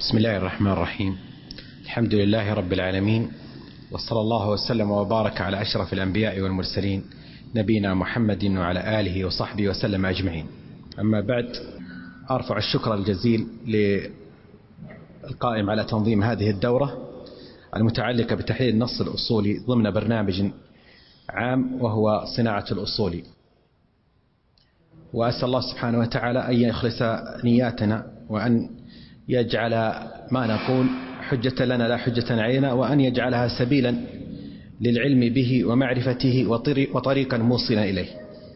بسم الله الرحمن الرحيم. الحمد لله رب العالمين، وصلى الله وسلم وبارك على أشرف الأنبياء والمرسلين نبينا محمد وعلى آله وصحبه وسلم أجمعين. أما بعد، أرفع الشكر الجزيل للقائم على تنظيم هذه الدورة المتعلقة بتحليل النص الأصولي ضمن برنامج عام وهو صناعة الأصول، وأسأل الله سبحانه وتعالى أن يخلص نياتنا، وأن يجعل ما نقول حجة لنا لا حجة علينا، وأن يجعلها سبيلا للعلم به ومعرفته وطريقا موصلا إليه.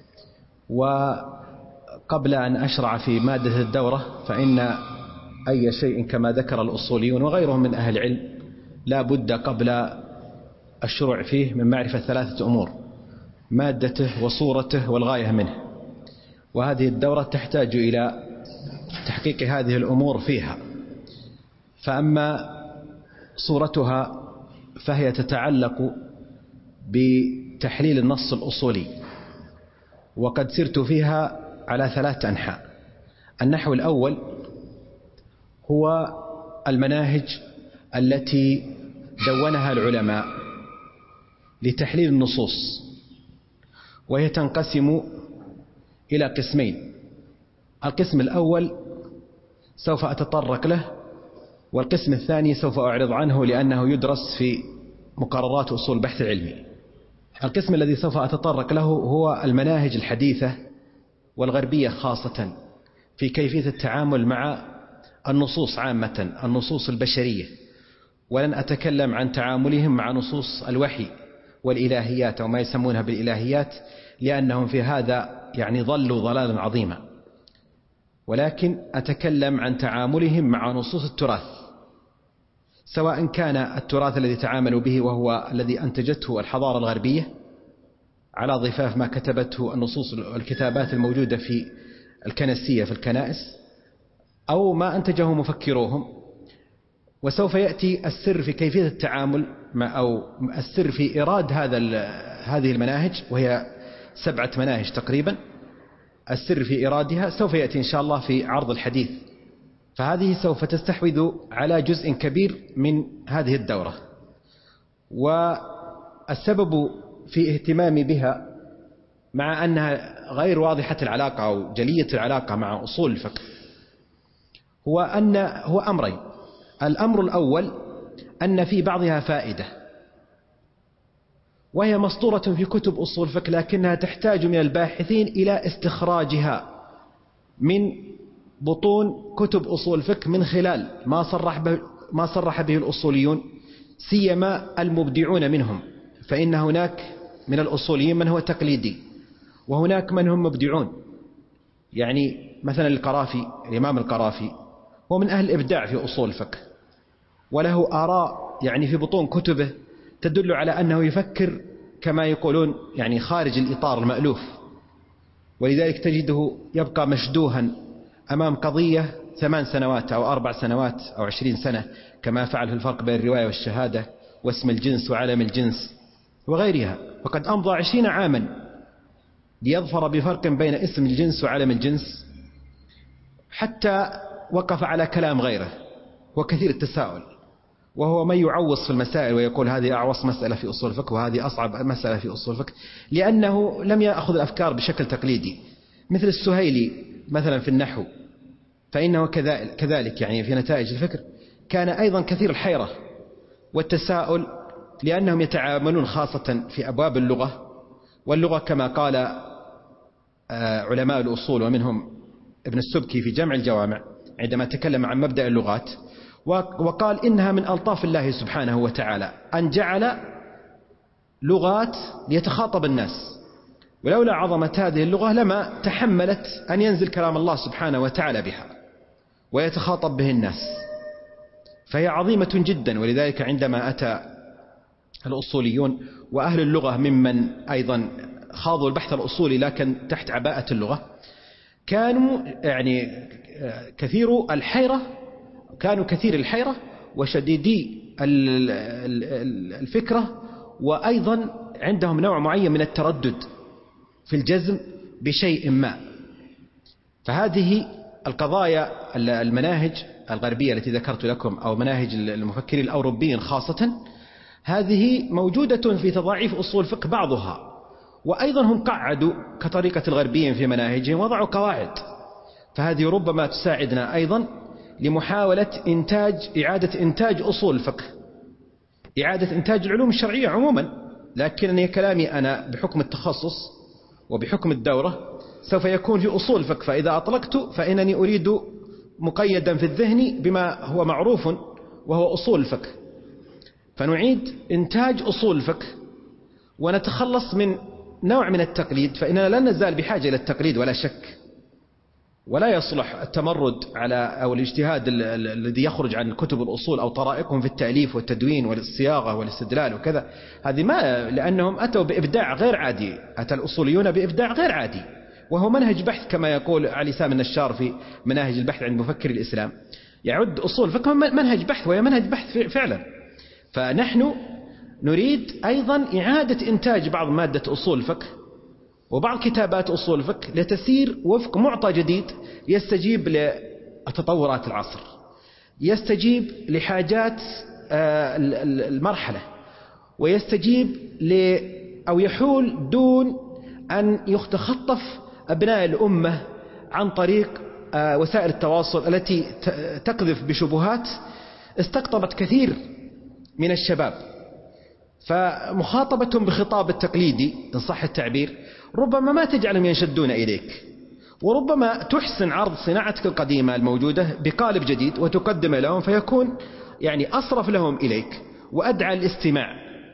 وقبل أن أشرع في مادة الدورة، فإن أي شيء كما ذكر الأصوليون وغيرهم من أهل العلم لا بد قبل الشروع فيه من معرفة ثلاثة أمور: مادته وصورته والغاية منه. وهذه الدورة تحتاج إلى تحقيق هذه الأمور فيها. فأما صورتها فهي تتعلق بتحليل النص الأصولي، وقد سرت فيها على 3 أنحاء. النحو الأول هو المناهج التي دونها العلماء لتحليل النصوص، وهي تنقسم إلى قسمين. القسم الأول سوف أتطرق له، والقسم الثاني سوف أعرض عنه لأنه يدرس في مقررات أصول البحث العلمي. القسم الذي سوف أتطرق له هو المناهج الحديثة والغربية خاصة في كيفية التعامل مع النصوص عامة، النصوص البشرية، ولن أتكلم عن تعاملهم مع نصوص الوحي والإلهيات وما يسمونها بالإلهيات، لأنهم في هذا ضلوا ضلالا عظيما، ولكن أتكلم عن تعاملهم مع نصوص التراث، سواء كان التراث الذي تعاملوا به وهو الذي أنتجته الحضارة الغربية على ضفاف ما كتبته النصوص والكتابات الموجودة في الكنسية في الكنائس، أو ما أنتجه مفكروهم. وسوف يأتي السر في كيفية التعامل أو السر في إيراد هذه المناهج، وهي 7 مناهج تقريبا. السر في إيرادها سوف يأتي إن شاء الله في عرض الحديث، فهذه سوف تستحوذ على جزء كبير من هذه الدورة. والسبب في اهتمامي بها، مع أنها غير واضحة العلاقة أو جلية العلاقة مع أصول الفقه، هو أمرين. الأمر الأول أن في بعضها فائدة، وهي مسطورة في كتب أصول الفقه، لكنها تحتاج من الباحثين إلى استخراجها من بطون كتب أصول الفقه من خلال ما صرح به الأصوليون، سيما المبدعون منهم. فإن هناك من الأصوليين من هو تقليدي، وهناك من هم مبدعون. مثلا الإمام القرافي هو من أهل الإبداع في أصول الفقه، وله آراء في بطون كتبه تدل على أنه يفكر كما يقولون خارج الإطار المألوف، ولذلك تجده يبقى مشدوها أمام قضية 8 سنوات أو 4 سنوات أو 20 سنة، كما فعل في الفرق بين الرواية والشهادة واسم الجنس وعلم الجنس وغيرها. فقد أمضى 20 عاما ليظفر بفرق بين اسم الجنس وعلم الجنس، حتى وقف على كلام غيره وكثير التساؤل، وهو من يعوص في المسائل ويقول هذه أعوص مسألة في أصول الفقه وهذه أصعب مسألة في أصول الفقه، لأنه لم يأخذ الأفكار بشكل تقليدي. مثل السهيلي مثلا في النحو، فإنه كذلك في نتائج الفكر كان أيضا كثير الحيرة والتساؤل، لأنهم يتعاملون خاصة في أبواب اللغة. واللغة كما قال علماء الأصول ومنهم ابن السبكي في جمع الجوامع عندما تكلم عن مبدأ اللغات، وقال إنها من ألطاف الله سبحانه وتعالى أن جعل لغات ليتخاطب الناس، ولولا عظمة هذه اللغة لما تحملت أن ينزل كلام الله سبحانه وتعالى بها ويتخاطب به الناس، فهي عظيمة جدا. ولذلك عندما أتى الأصوليون وأهل اللغة ممن أيضا خاضوا البحث الأصولي لكن تحت عباءة اللغة، كانوا كثير الحيرة وشديدي الفكرة، وأيضا عندهم نوع معين من التردد في الجزم بشيء ما. فهذه القضايا المناهج الغربية التي ذكرت لكم أو مناهج المفكرين الأوروبيين خاصة، هذه موجودة في تضاعيف أصول الفقه بعضها، وأيضا هم قعدوا كطريقة الغربيين في مناهجهم وضعوا قواعد، فهذه ربما تساعدنا أيضا لمحاولة إعادة إنتاج أصول الفقه، إعادة إنتاج العلوم الشرعية عموما. لكنني كلامي أنا بحكم التخصص وبحكم الدورة سوف يكون في أصول الفقه، فإذا أطلقت فإنني أريد مقيدا في الذهن بما هو معروف وهو أصول الفقه، فنعيد إنتاج أصول الفقه ونتخلص من نوع من التقليد، فإننا لن نزال بحاجة إلى التقليد ولا شك، ولا يصلح التمرد على أو الاجتهاد الذي يخرج عن كتب الأصول أو طرائقهم في التأليف والتدوين والصياغة والاستدلال وكذا، هذه ما لأنهم أتوا بإبداع غير عادي، أتى الأصوليون بإبداع غير عادي، وهو منهج بحث كما يقول علي سامي النشار في مناهج البحث عند مفكر الإسلام، يعد أصول الفقه منهج بحث، وهي منهج بحث فعلا. فنحن نريد أيضا إعادة إنتاج بعض مادة أصول الفقه وبعض كتابات أصول الفقه لتسير وفق معطى جديد يستجيب لتطورات العصر، يستجيب لحاجات المرحلة، ويستجيب أو يحول دون أن يتخطف أبناء الأمة عن طريق وسائل التواصل التي تقذف بشبهات استقطبت كثير من الشباب، فمخاطبتهم بخطاب التقليدي إن صح التعبير ربما ما تجعلهم ينشدون إليك، وربما تحسن عرض صناعتك القديمة الموجودة بقالب جديد وتقدم لهم، فيكون يعني أصرف لهم إليك وأدعى الاستماع.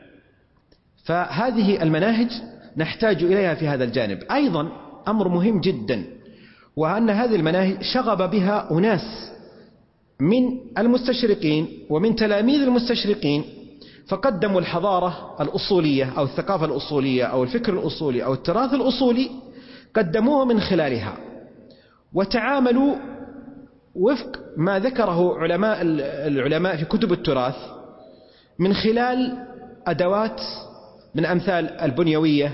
فهذه المناهج نحتاج إليها في هذا الجانب. أيضا أمر مهم جدا، وأن هذه المناهج شغب بها أناس من المستشرقين ومن تلاميذ المستشرقين، فقدموا الحضارة الأصولية أو الثقافة الأصولية أو الفكر الأصولي أو التراث الأصولي، قدموه من خلالها، وتعاملوا وفق ما ذكره العلماء في كتب التراث من خلال أدوات من أمثال البنيوية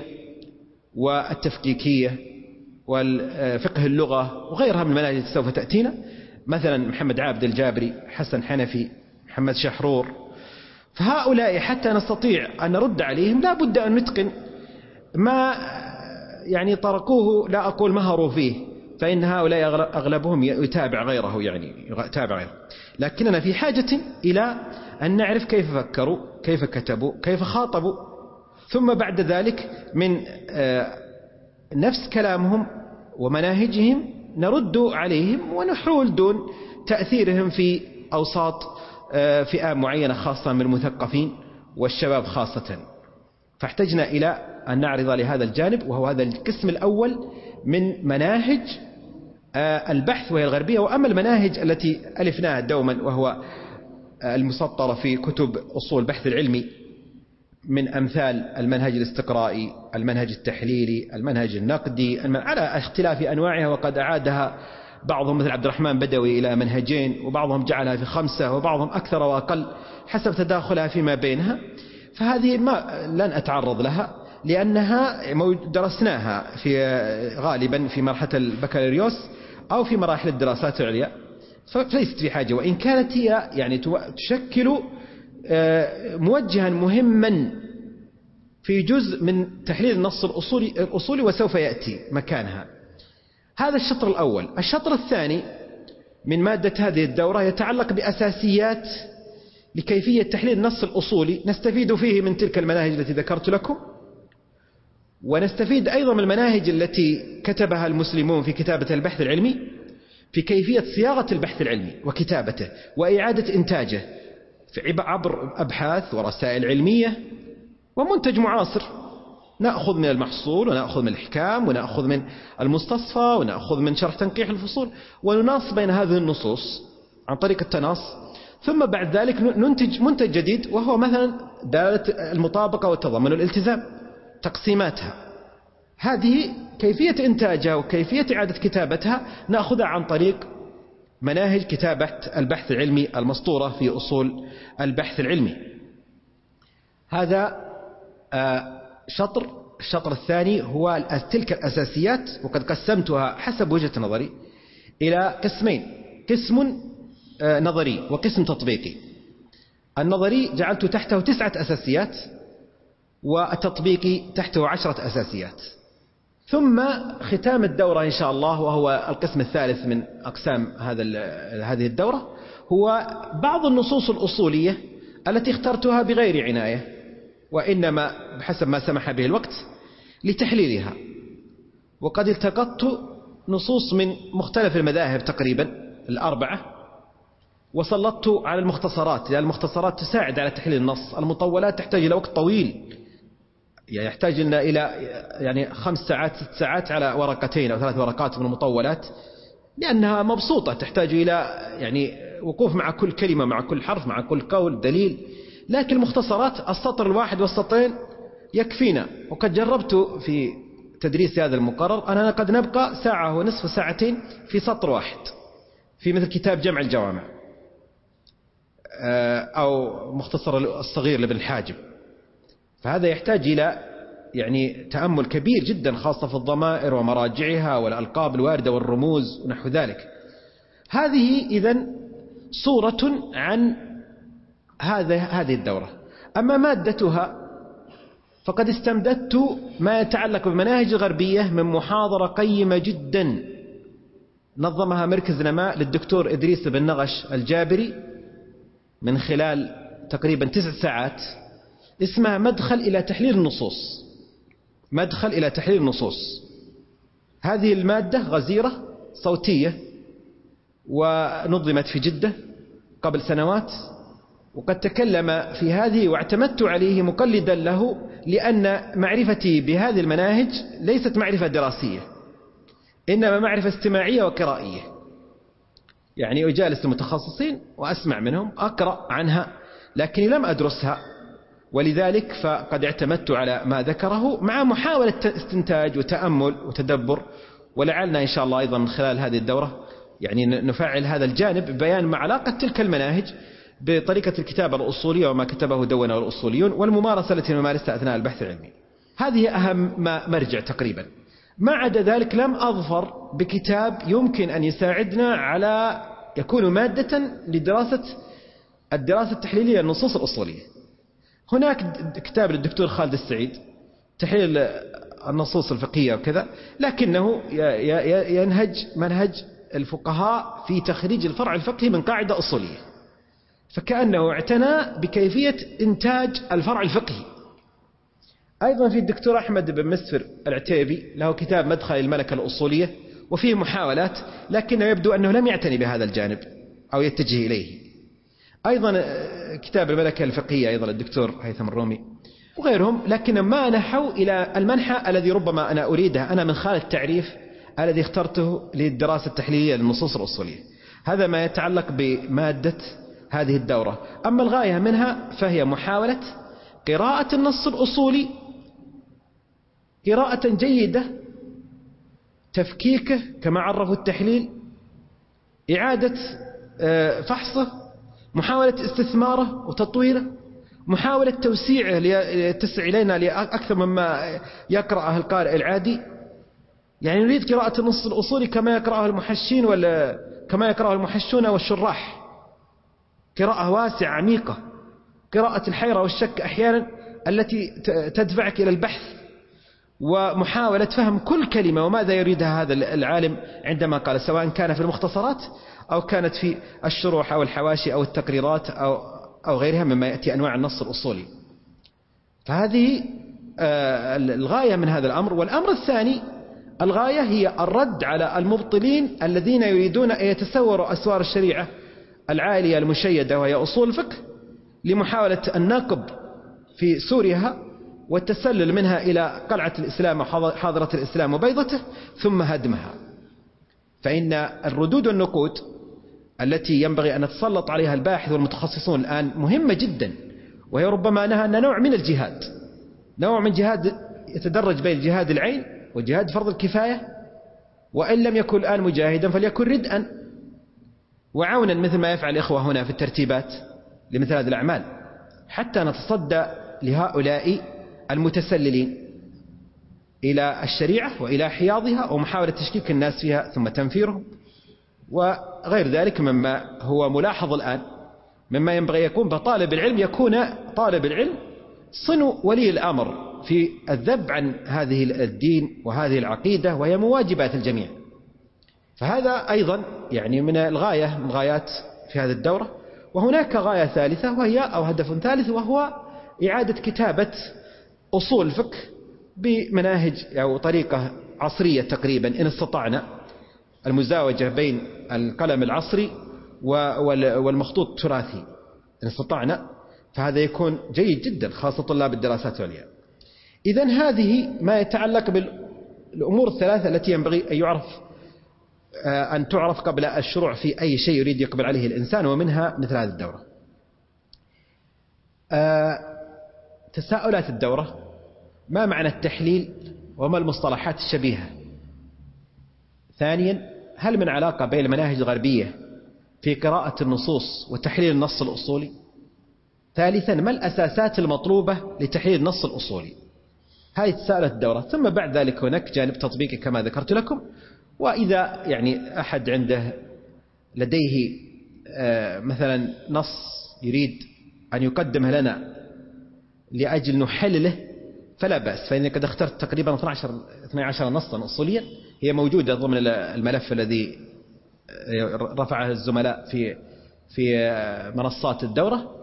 والتفكيكية والفقه اللغة وغيرها من المناهج التي سوف تأتينا، مثلا محمد عابد الجابري، حسن حنفي، محمد شحرور. فهؤلاء حتى نستطيع أن نرد عليهم لا بد أن نتقن ما يعني طرقوه، لا أقول مهروا فيه، فإن هؤلاء أغلبهم يتابع غيره، يعني يتابع غيره، لكننا في حاجة إلى أن نعرف كيف فكروا، كيف كتبوا، كيف خاطبوا، ثم بعد ذلك من نفس كلامهم ومناهجهم نرد عليهم ونحول دون تأثيرهم في أوساط فئة معينة خاصة من المثقفين والشباب خاصة. فاحتجنا إلى أن نعرض لهذا الجانب، وهو هذا القسم الأول من مناهج البحث وهي الغربية. وأما المناهج التي ألفناها دوما وهو المسطرة في كتب أصول البحث العلمي من أمثال المنهج الاستقرائي، المنهج التحليلي، المنهج النقدي، على اختلاف أنواعها، وقد أعادها بعضهم مثل عبد الرحمن بدوي إلى منهجين، وبعضهم جعلها في 5، وبعضهم أكثر وأقل حسب تداخلها فيما بينها. فهذه لن أتعرض لها لأنها درسناها غالبا في مرحلة البكالوريوس أو في مراحل الدراسات العليا، فليست في حاجة، وإن كانت هي يعني تشكل موجها مهما في جزء من تحليل النص الأصولي وسوف يأتي مكانها. هذا الشطر الأول. الشطر الثاني من مادة هذه الدورة يتعلق بأساسيات لكيفية تحليل النص الأصولي، نستفيد فيه من تلك المناهج التي ذكرت لكم، ونستفيد أيضا من المناهج التي كتبها المسلمون في كتابة البحث العلمي، في كيفية صياغة البحث العلمي وكتابته وإعادة إنتاجه عبر أبحاث ورسائل علمية ومنتج معاصر. نأخذ من المحصول ونأخذ من الإحكام ونأخذ من المستصفى ونأخذ من شرح تنقيح الفصول، ونناص بين هذه النصوص عن طريق التناص، ثم بعد ذلك ننتج منتج جديد، وهو مثلا دالة المطابقة والتضمن والالتزام، تقسيماتها. هذه كيفية إنتاجها وكيفية إعادة كتابتها نأخذها عن طريق مناهج كتابة البحث العلمي المسطورة في أصول البحث العلمي. هذا شطر. الشطر الثاني هو تلك الأساسيات، وقد قسمتها حسب وجهة نظري إلى قسمين: قسم نظري وقسم تطبيقي. النظري جعلت تحته 9 أساسيات، والتطبيقي تحته 10 أساسيات. ثم ختام الدورة إن شاء الله، وهو القسم الثالث من أقسام هذه الدورة، هو بعض النصوص الأصولية التي اخترتها بغير عناية، وإنما بحسب ما سمح به الوقت لتحليلها. وقد التقطت نصوص من مختلف المذاهب تقريبا 4، وسلطت على المختصرات، لأن المختصرات تساعد على تحليل النص. المطولات تحتاج إلى وقت طويل، يعني يحتاج لنا إلى 5 ساعات 6 ساعات على ورقتين أو 3 ورقات من المطولات، لأنها مبسوطة، تحتاج إلى وقوف مع كل كلمة، مع كل حرف، مع كل قول دليل. لكن المختصرات السطر الواحد والسطرين يكفينا. وقد جربت في تدريس هذا المقرر أننا قد نبقى 1.5 ساعة 2 ساعات في سطر واحد، في مثل كتاب جمع الجوامع أو مختصر الصغير لابن الحاجب. فهذا يحتاج إلى تأمل كبير جدا، خاصة في الضمائر ومراجعها والألقاب الواردة والرموز ونحو ذلك. هذه إذن صورة عن هذه الدورة. أما مادتها فقد استمددت ما يتعلق بالمناهج الغربية من محاضرة قيمة جدا نظمها مركز نماء للدكتور إدريس بن نغش الجابري من خلال تقريبا 9 ساعات، اسمها مدخل إلى تحليل النصوص. مدخل إلى تحليل النصوص. هذه المادة غزيرة صوتية، ونظمت في جدة قبل سنوات، وقد تكلم في هذه واعتمدت عليه مقلدا له، لأن معرفتي بهذه المناهج ليست معرفة دراسية، إنما معرفة استماعية وقرائية. أجالس المتخصصين وأسمع منهم، أقرأ عنها، لكني لم أدرسها، ولذلك فقد اعتمدت على ما ذكره مع محاولة استنتاج وتأمل وتدبر. ولعلنا إن شاء الله أيضا من خلال هذه الدورة نفعل هذا الجانب ببيان ما علاقة تلك المناهج بطريقة الكتابة الأصولية وما كتبه دونه الأصوليون، والممارسة التي نمارسها أثناء البحث العلمي. هذه أهم ما مرجع تقريبا. ما عدا ذلك لم أظفر بكتاب يمكن أن يساعدنا على يكون مادة لدراسة الدراسة التحليلية للنصوص الأصولية. هناك كتاب للدكتور خالد السعيد تحليل النصوص الفقهية وكذا، لكنه ينهج منهج الفقهاء في تخريج الفرع الفقهي من قاعدة أصولية، فكأنه اعتنى بكيفية إنتاج الفرع الفقهي. أيضا في الدكتور أحمد بن مسفر العتيبي له كتاب مدخل الملكة الأصولية، وفيه محاولات، لكنه يبدو أنه لم يعتني بهذا الجانب أو يتجه إليه. أيضا كتاب الملكة الفقهية أيضا الدكتور هيثم الرومي وغيرهم، لكن ما نحوا إلى المنحى الذي ربما أنا أريده أنا من خلال التعريف الذي اخترته للدراسة التحليلية للنصوص الأصولية. هذا ما يتعلق بمادة هذه الدورة. أما الغاية منها فهي محاولة قراءة النص الأصولي قراءة جيدة، تفكيكه كما عرفوا التحليل، إعادة فحصه، محاولة استثماره وتطويره، محاولة توسيعه ليتسع إلينا لأكثر مما يقرأه القارئ العادي. نريد قراءة النص الأصولي كما يقرأه المحشين ولا كما يقرأه المحشون والشراح، قراءة واسعة عميقة، قراءة الحيرة والشك أحيانا التي تدفعك إلى البحث ومحاولة فهم كل كلمة وماذا يريدها هذا العالم عندما قال، سواء كان في المختصرات أو كانت في الشروح أو الحواشي أو التقريرات أو غيرها مما يأتي أنواع النص الأصولي. فهذه الغاية من هذا الأمر. والأمر الثاني، الغاية هي الرد على المبطلين الذين يريدون أن يتسوروا أسوار الشريعة العالية المشيدة وهي أصول الفقه لمحاولة النقب في سورها والتسلل منها إلى قلعة الإسلام وحاضرة الإسلام وبيضته ثم هدمها. فإن الردود والنقود التي ينبغي أن نتسلط عليها الباحث والمتخصصون الآن مهمة جدا، وهي ربما أنها نوع من الجهاد، نوع من جهاد يتدرج بين جهاد العين وجهاد فرض الكفاية، وإن لم يكن الآن مجاهدا فليكن ردءا وعونا مثل ما يفعل الإخوة هنا في الترتيبات لمثل هذه الأعمال، حتى نتصدى لهؤلاء المتسللين إلى الشريعة وإلى حياضها ومحاولة تشكيك الناس فيها ثم تنفيرهم وغير ذلك مما هو ملاحظ الآن مما ينبغي يكون بطالب العلم، يكون طالب العلم صنو ولي الأمر في الذب عن هذه الدين وهذه العقيدة، وهي مواجبات الجميع. فهذا أيضا يعني من الغاية من غايات في هذه الدورة. وهناك غاية ثالثة وهي أو هدف ثالث، وهو إعادة كتابة أصول الفقه بمناهج أو طريقة عصرية تقريبا، إن استطعنا المزاوجة بين القلم العصري والمخطوط التراثي إن استطعنا، فهذا يكون جيد جدا خاصة طلاب الدراسات العليا. إذن هذه ما يتعلق بالأمور الثلاثة التي ينبغي أن تعرف قبل الشروع في أي شيء يريد يقبل عليه الإنسان، ومنها مثل هذه الدورة. تساؤلات الدورة: ما معنى التحليل وما المصطلحات الشبيهة؟ ثانيا، هل من علاقة بين المناهج الغربية في قراءة النصوص وتحليل النص الأصولي؟ ثالثا، ما الأساسات المطلوبة لتحليل النص الأصولي؟ هذه تساؤلات الدورة. ثم بعد ذلك هناك جانب تطبيقي كما ذكرت لكم. وإذا يعني أحد عنده لديه مثلا نص يريد أن يقدمه لنا لأجل نحلله فلا بأس، فإني قد اخترت تقريبا 12 نصا أصوليا، هي موجودة ضمن الملف الذي رفعه الزملاء في منصات الدورة.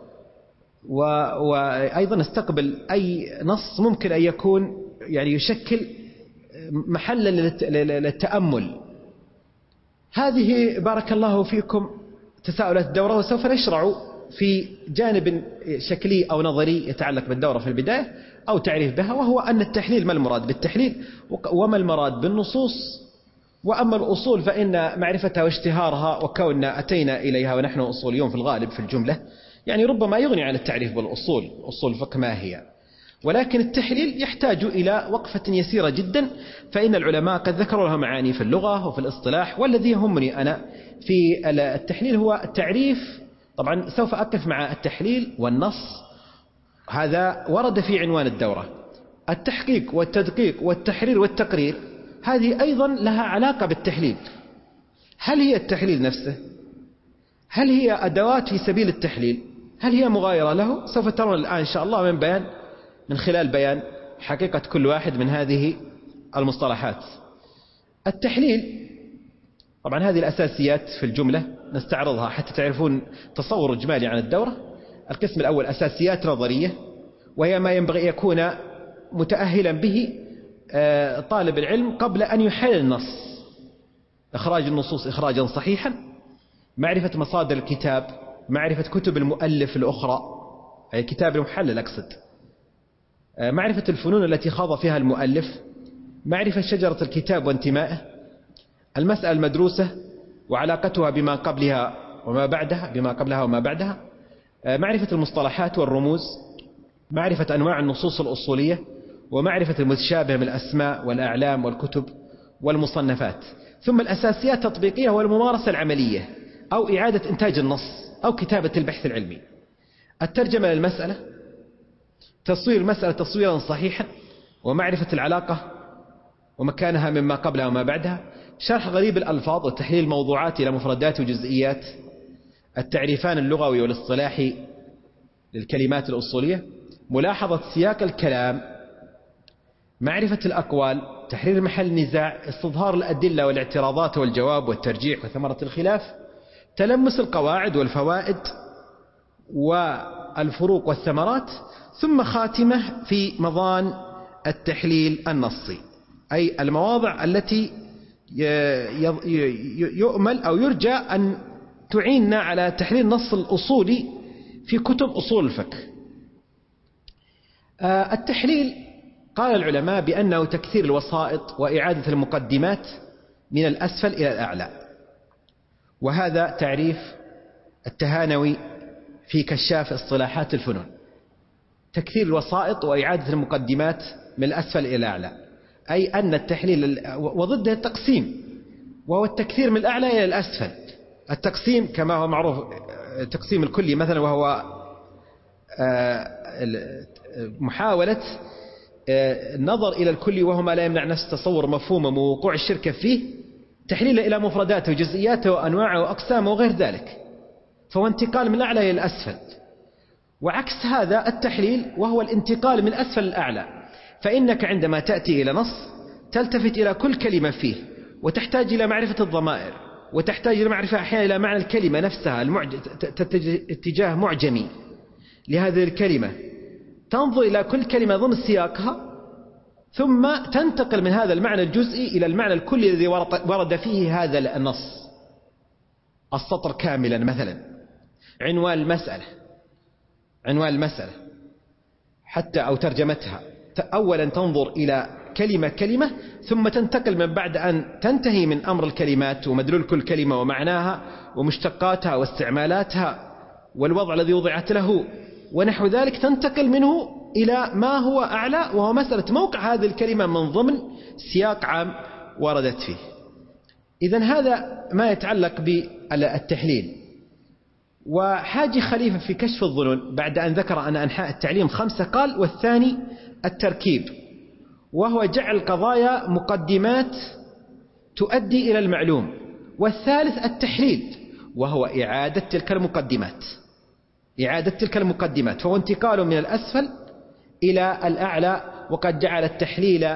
وأيضا نستقبل أي نص ممكن أن يكون يعني يشكل محلا للتأمل. هذه بارك الله فيكم تساؤلات الدورة، وسوف نشرع في جانب شكلي أو نظري يتعلق بالدورة في البداية أو تعريف بها، وهو أن التحليل ما المراد بالتحليل وما المراد بالنصوص. وأما الأصول فإن معرفتها واشتهارها وكوننا أتينا إليها ونحن أصوليون في الغالب في الجملة يعني ربما يغني عن التعريف بالأصول، أصول الفقه ما هي. ولكن التحليل يحتاج إلى وقفة يسيرة جدا، فإن العلماء قد ذكروا لها معاني في اللغة وفي الاصطلاح. والذي يهمني أنا في التحليل هو التعريف. طبعا سوف أقف مع التحليل والنص، هذا ورد في عنوان الدورة. التحقيق والتدقيق والتحرير والتقرير هذه أيضا لها علاقة بالتحليل. هل هي التحليل نفسه؟ هل هي أدوات في سبيل التحليل؟ هل هي مغايرة له؟ سوف ترون الآن إن شاء الله من خلال بيان حقيقة كل واحد من هذه المصطلحات. التحليل طبعا هذه الأساسيات في الجملة نستعرضها حتى تعرفون تصور إجمالي عن الدورة. القسم الأول أساسيات نظرية، وهي ما ينبغي يكون متأهلا به طالب العلم قبل أن يحلل النص: إخراج النصوص إخراجا صحيحا، معرفة مصادر الكتاب، معرفة كتب المؤلف الأخرى أي الكتاب المحلل أقصد، معرفة الفنون التي خاض فيها المؤلف، معرفة شجرة الكتاب وانتمائه، المسألة المدروسة وعلاقتها بما قبلها وما بعدها، معرفة المصطلحات والرموز، معرفة أنواع النصوص الأصولية، ومعرفة المتشابه من الأسماء والأعلام والكتب والمصنفات. ثم الأساسيات التطبيقية والممارسة العملية أو إعادة إنتاج النص أو كتابة البحث العلمي، الترجمة للمسألة، تصوير المسألة تصويرا صحيحا، ومعرفة العلاقة ومكانها مما قبلها وما بعدها، شرح غريب الألفاظ وتحليل الموضوعات إلى مفردات وجزئيات، التعريفان اللغوي والاصطلاحي للكلمات الأصولية، ملاحظة سياق الكلام، معرفة الأقوال، تحرير محل النزاع، استظهار الأدلة والاعتراضات والجواب والترجيح وثمرة الخلاف، تلمس القواعد والفوائد والفروق والثمرات، ثم خاتمة في مضان التحليل النصي، أي المواضع التي يؤمل أو يرجى أن تعيننا على تحليل النص الأصولي في كتب أصول الفقه. التحليل قال العلماء بأنه تكثير الوسائط وإعادة المقدمات من الأسفل إلى الأعلى، وهذا تعريف التهانوي في كشاف اصطلاحات الفنون: تكثير الوسائط وإعادة المقدمات من الأسفل إلى الأعلى، أي أن التحليل وضده التقسيم، وهو التكثير من الأعلى إلى الأسفل. التقسيم كما هو معروف التقسيم الكلي مثلا، وهو محاولة النظر إلى الكلي وهو ما لا يمنع نفس تصور مفهوم ووقوع الشركة فيه تحليله إلى مفرداته وجزئياته وأنواعه وأقسامه وغير ذلك، فهو انتقال من الأعلى إلى الأسفل. وعكس هذا التحليل وهو الانتقال من الأسفل للأعلى، فإنك عندما تأتي إلى نص تلتفت إلى كل كلمة فيه وتحتاج إلى معرفة الضمائر، وتحتاج إلى معرفة أحيانا إلى معنى الكلمة نفسها، اتجاه معجمي لهذه الكلمة، تنظر إلى كل كلمة ضمن سياقها، ثم تنتقل من هذا المعنى الجزئي إلى المعنى الكلي الذي ورد فيه هذا النص. السطر كاملا مثلا، عنوان المسألة حتى أو ترجمتها، أولا تنظر إلى كلمة كلمة، ثم تنتقل من بعد أن تنتهي من أمر الكلمات ومدلول كل كلمة ومعناها ومشتقاتها واستعمالاتها والوضع الذي وضعت له ونحو ذلك، تنتقل منه إلى ما هو أعلى، وهو مسألة موقع هذه الكلمة من ضمن سياق عام وردت فيه. إذن هذا ما يتعلق بالتحليل. وحاجي خليفة في كشف الظنون بعد أن ذكر أن أنحاء التعليم 5 قال: والثاني التركيب، وهو جعل قضايا مقدمات تؤدي إلى المعلوم، والثالث التحليل، وهو إعادة تلك المقدمات، فهو انتقال من الأسفل إلى الأعلى. وقد جعل التحليل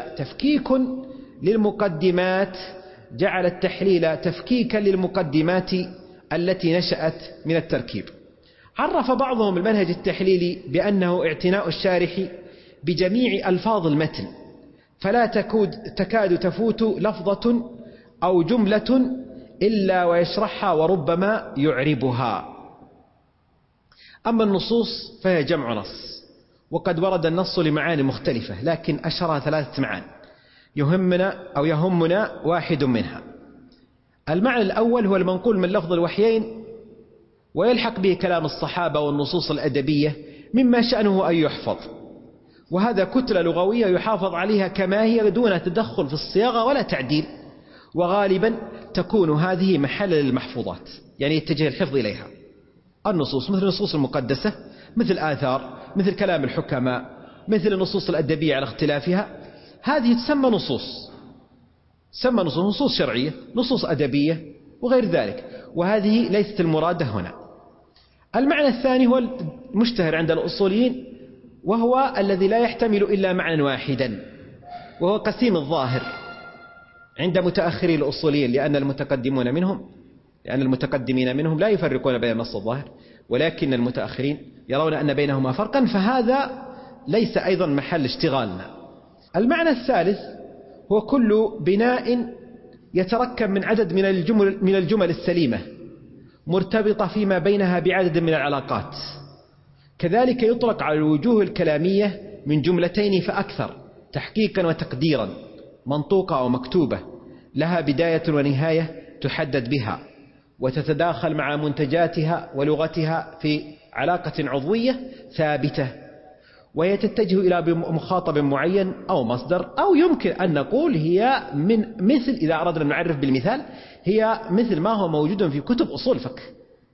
تفكيكا للمقدمات التي نشأت من التركيب. عرف بعضهم المنهج التحليلي بأنه اعتناء الشارح بجميع ألفاظ المتن، فلا تكاد تفوت لفظة أو جملة إلا ويشرحها وربما يعربها. أما النصوص فهي جمع نص، وقد ورد النص لمعاني مختلفة، لكن أشهرها 3 معان يهمنا واحد منها. المعنى الأول هو المنقول من لفظ الوحيين، ويلحق به كلام الصحابة والنصوص الأدبية مما شأنه أن يحفظ، وهذا كتلة لغوية يحافظ عليها كما هي دون تدخل في الصياغة ولا تعديل، وغالبا تكون هذه محل للمحفوظات، يعني يتجه الحفظ إليها. النصوص مثل النصوص المقدسة، مثل آثار، مثل كلام الحكماء، مثل النصوص الأدبية على اختلافها، هذه تسمى نصوص شرعية، نصوص أدبية وغير ذلك، وهذه ليست المرادة هنا. المعنى الثاني هو المشتهر عند الأصوليين، وهو الذي لا يحتمل إلا معنى واحدا، وهو قسيم الظاهر عند متأخري الأصوليين، لأن المتقدمين منهم لا يفرقون بين النص الظاهر، ولكن المتأخرين يرون أن بينهما فرقا، فهذا ليس أيضا محل اشتغالنا. المعنى الثالث هو كل بناء يتركب من عدد من الجمل السليمة مرتبطة فيما بينها بعدد من العلاقات، كذلك يطلق على الوجوه الكلامية من جملتين فأكثر تحقيقا وتقديرا، منطوقة أو مكتوبة، لها بداية ونهاية تحدد بها، وتتداخل مع منتجاتها ولغتها في علاقة عضوية ثابتة، وهي تتجه إلى مخاطب معين أو مصدر، أو يمكن أن نقول هي مثل، إذا أردنا أن نعرف بالمثال، هي مثل ما هو موجود في كتب أصول الفقه.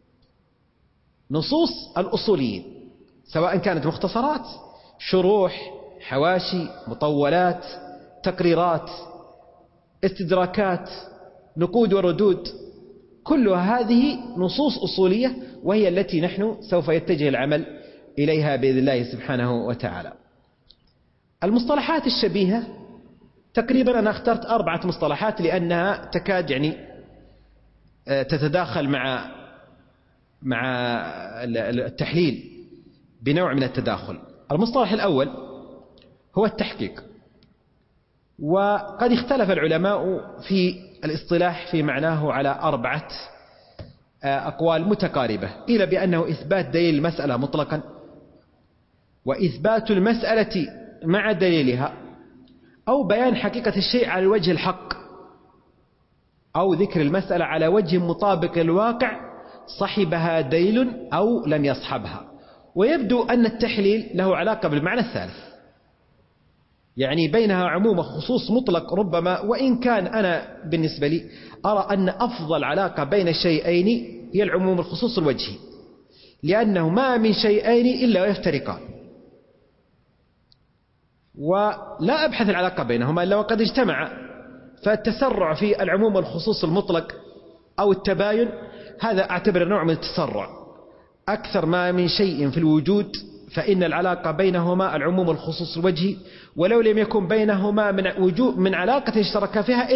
نصوص الأصوليين سواء كانت مختصرات، شروح، حواشي، مطولات، تقريرات، استدراكات، نقود وردود، كل هذه نصوص أصولية، وهي التي نحن سوف يتجه العمل إليها بإذن الله سبحانه وتعالى. المصطلحات الشبيهة تقريبا أنا اخترت 4 مصطلحات لأنها تكاد تتداخل مع التحليل بنوع من التداخل. المصطلح الأول هو التحقيق، وقد اختلف العلماء في الاصطلاح في معناه على 4 أقوال متقاربة. قيل بأنه إثبات دليل المسألة مطلقا، وإثبات المسألة مع دليلها، أو بيان حقيقة الشيء على الوجه الحق، أو ذكر المسألة على وجه مطابق للواقع صحبها دليل أو لم يصحبها. ويبدو أن التحليل له علاقة بالمعنى الثالث، يعني بينها عموم خصوص مطلق ربما، وإن كان أنا بالنسبة لي أرى أن أفضل علاقة بين الشيئين هي العموم الخصوص الوجهي، لأنه ما من شيئين إلا ويفترقان، ولا أبحث العلاقة بينهما إلا وقد اجتمع فالتسرع في العموم والخصوص المطلق أو التباين هذا أعتبر نوع من التسرع أكثر ما من شيء في الوجود، فإن العلاقة بينهما العموم والخصوص الوجهي، ولو لم يكن بينهما من علاقة اشترك فيها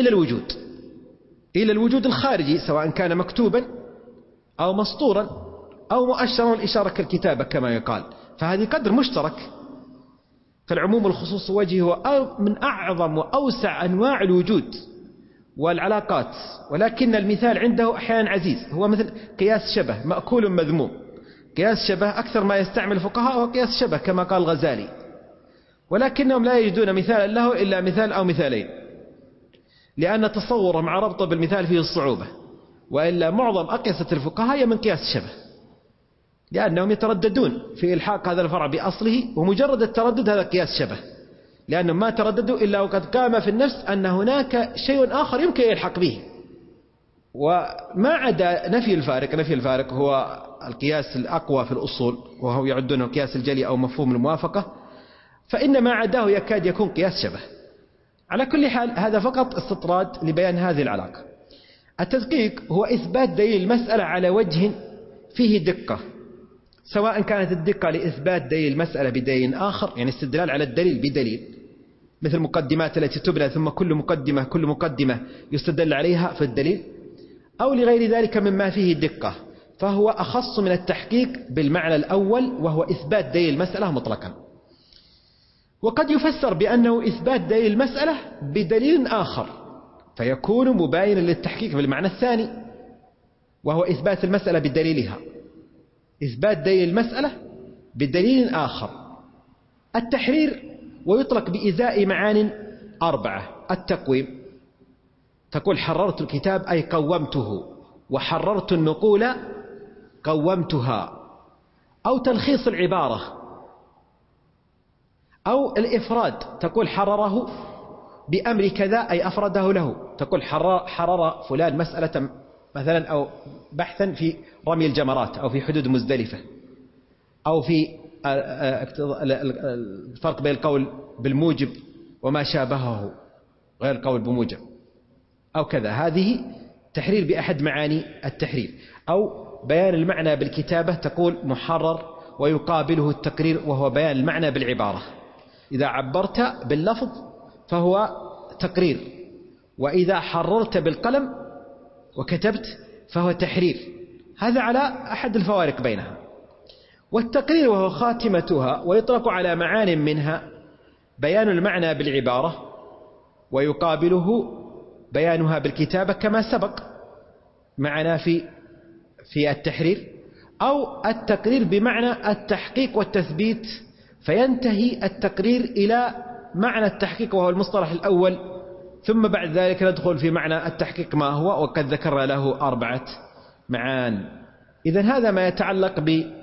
إلى الوجود الخارجي، سواء كان مكتوبا أو مسطورا أو مؤشرا الإشارة كالكتابة كما يقال، فهذه قدر مشترك. فالعموم والخصوص الوجهي هو من أعظم وأوسع أنواع الوجود والعلاقات، ولكن المثال عنده أحيانا عزيز، هو مثل قياس شبه مأكول مذموم. قياس شبه أكثر ما يستعمل الفقهاء هو قياس شبه كما قال الغزالي، ولكنهم لا يجدون مثالا له إلا مثال أو مثالين، لأن تصوره مع ربطه بالمثال فيه الصعوبة، وإلا معظم أقيسة الفقهاء هي من قياس شبه، لأنهم يترددون في إلحاق هذا الفرع بأصله، ومجرد التردد هذا قياس شبه، لأنهم ما ترددوا إلا وقد قام في النفس أن هناك شيء آخر يمكن يلحق به. وما عدا نفي الفارق هو القياس الأقوى في الأصول، وهو يعدونه قياس الجلي أو مفهوم الموافقة، فإن ما عداه يكاد يكون قياس شبه. على كل حال هذا فقط استطراد لبيان هذه العلاقة. التدقيق هو إثبات دليل المسألة على وجه فيه دقة، سواء كانت الدقة لإثبات دليل المسألة بدليل آخر، يعني استدلال على الدليل بدليل، مثل المقدمات التي تبنى ثم كل مقدمة يستدل عليها في الدليل، أو لغير ذلك مما فيه دقة، فهو أخص من التحقيق بالمعنى الأول، وهو إثبات دليل المسألة مطلقا. وقد يفسر بأنه إثبات دليل المسألة بدليل آخر، فيكون مباينا للتحقيق بالمعنى الثاني، وهو إثبات المسألة بدليلها، إثبات دليل المسألة بدليل آخر. التحرير ويطلق بإزاء معان 4: التقويم، تقول حررت الكتاب أي قومته، وحررت النقول قومتها، أو تلخيص العبارة، أو الإفراد، تقول حرره بأمر كذا أي أفرده له، تقول حرر فلان مسألة مثلا أو بحثا في رمي الجمرات أو في حدود مزدلفة، أو في الفرق بين القول بالموجب وما شابهه غير القول بموجب أو كذا، هذه تحرير بأحد معاني التحرير. أو بيان المعنى بالكتابة، تقول محرر ويقابله التقرير، وهو بيان المعنى بالعبارة. إذا عبرت باللفظ فهو تقرير، وإذا حررت بالقلم وكتبت فهو تحرير. هذا على أحد الفوارق بينها. والتقرير وهو خاتمتها، ويطلق على معان منها بيان المعنى بالعبارة، ويقابله بيانها بالكتابة كما سبق معنا في التحرير، أو التقرير بمعنى التحقيق والتثبيت، فينتهي التقرير إلى معنى التحقيق وهو المصطلح الأول، ثم بعد ذلك ندخل في معنى التحقيق ما هو، وقد ذكرنا له 4 معان. إذن هذا ما يتعلق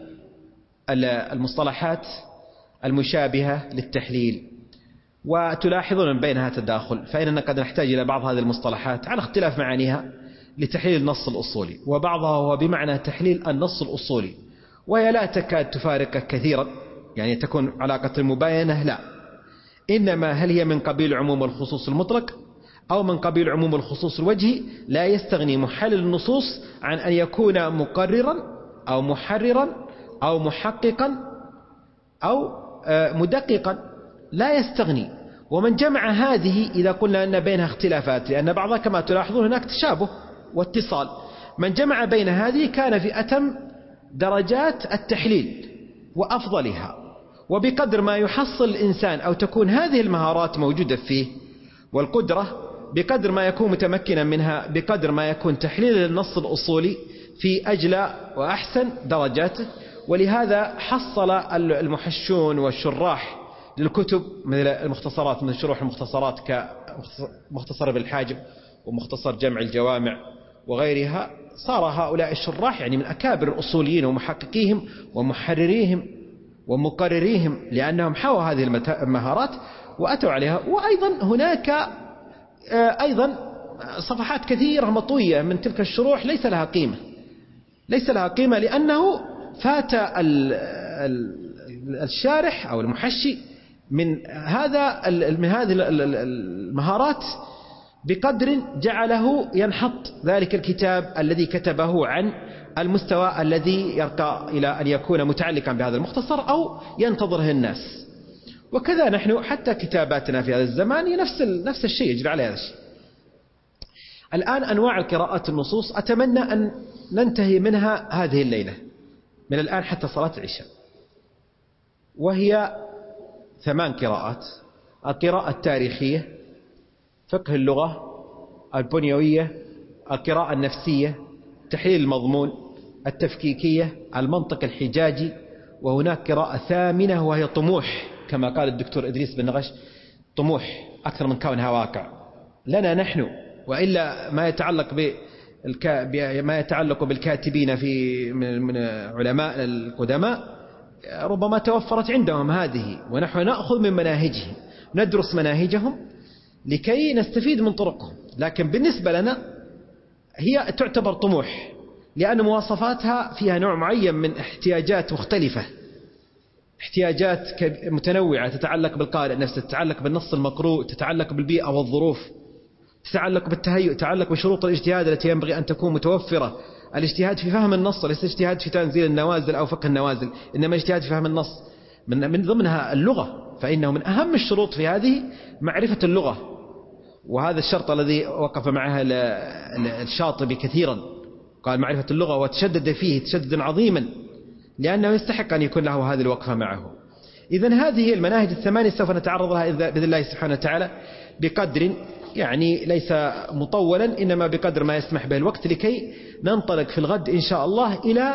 بالمصطلحات المشابهة للتحليل، وتلاحظون بينها تداخل، فإننا قد نحتاج إلى بعض هذه المصطلحات على اختلاف معانيها لتحليل النص الأصولي، وبعضها هو بمعنى تحليل النص الأصولي، وهي لا تكاد تفارق كثيرا، يعني تكون علاقة المباينة لا، إنما هل هي من قبيل عموم الخصوص المطلق أو من قبيل عموم الخصوص الوجهي. لا يستغني محلل النصوص عن أن يكون مقررا أو محررا أو محققا أو مدققا، لا يستغني. ومن جمع هذه إذا قلنا أن بينها اختلافات، لأن بعضها كما تلاحظون هناك تشابه واتصال، من جمع بين هذه كان في أتم درجات التحليل وأفضلها. وبقدر ما يحصل الإنسان أو تكون هذه المهارات موجودة فيه والقدرة، بقدر ما يكون متمكنا منها، بقدر ما يكون تحليل النص الأصولي في أجلى وأحسن درجاته. ولهذا حصل المحشون والشراح للكتب مثل المختصرات، من شروح المختصرات كمختصر ابن الحاجب ومختصر جمع الجوامع وغيرها، صار هؤلاء الشراح يعني من أكابر الأصوليين ومحققيهم ومحرريهم ومقرريهم، لأنهم حووا هذه المهارات وأتوا عليها. وأيضا هناك أيضا صفحات كثيرة مطوية من تلك الشروح ليس لها قيمة لأنه فات الشارح أو المحشي من هذه المهارات بقدر جعله ينحط ذلك الكتاب الذي كتبه عن المستوى الذي يرقى إلى أن يكون متعلقا بهذا المختصر أو ينتظره الناس. وكذا نحن حتى كتاباتنا في هذا الزمان نفس الشيء يجري على هذا الشيء. الآن أنواع القراءات النصوص أتمنى أن ننتهي منها هذه الليلة من الآن حتى صلاة العشاء، وهي 8 قراءات: القراءة التاريخية، فقه اللغة، البنيوية، القراءة النفسية، تحليل المضمون، التفكيكية، المنطق الحجاجي، وهناك قراءة 8 وهي طموح كما قال الدكتور إدريس بن نغش، طموح أكثر من كونها واقع لنا نحن، وإلا ما يتعلق بالكاتبين من علماء القدماء ربما توفرت عندهم هذه، ونحن نأخذ من مناهجهم، ندرس مناهجهم لكي نستفيد من طرقهم. لكن بالنسبة لنا هي تعتبر طموح، لأن مواصفاتها فيها نوع معين من احتياجات مختلفة، احتياجات متنوعة تتعلق بالقارئ نفسه، تتعلق بالنص المقروء، تتعلق بالبيئة والظروف، تتعلق بالتهيؤ، تتعلق بشروط الاجتهاد التي ينبغي أن تكون متوفرة. الاجتهاد في فهم النص ليس اجتهاد في تنزيل النوازل أو فقه النوازل، إنما اجتهاد في فهم النص. من ضمنها اللغة، فإنه من أهم الشروط في هذه معرفة اللغة، وهذا الشرط الذي وقف معها الشاطبي كثيرا، قال معرفة اللغة، وتشدد فيه تشددا عظيما لأنه يستحق أن يكون له هذه الوقفة معه. إذن هذه المناهج 8 سوف نتعرض لها بإذن الله سبحانه وتعالى بقدر يعني ليس مطولا، إنما بقدر ما يسمح به الوقت، لكي ننطلق في الغد إن شاء الله إلى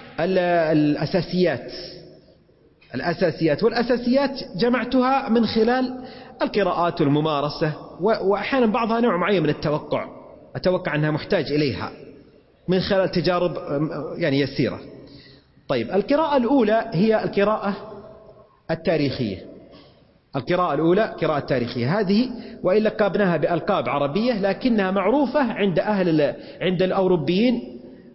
الأساسيات. والأساسيات جمعتها من خلال القراءات والممارسة، وأحيانا بعضها نوع معين من أتوقع أنها محتاج إليها من خلال تجارب يعني يسيرة. طيب، القراءة الأولى هي القراءة التاريخية. القراءة الأولى قراءة تاريخية، هذه وإن لقبناها بألقاب عربية لكنها معروفة عند الأوروبيين،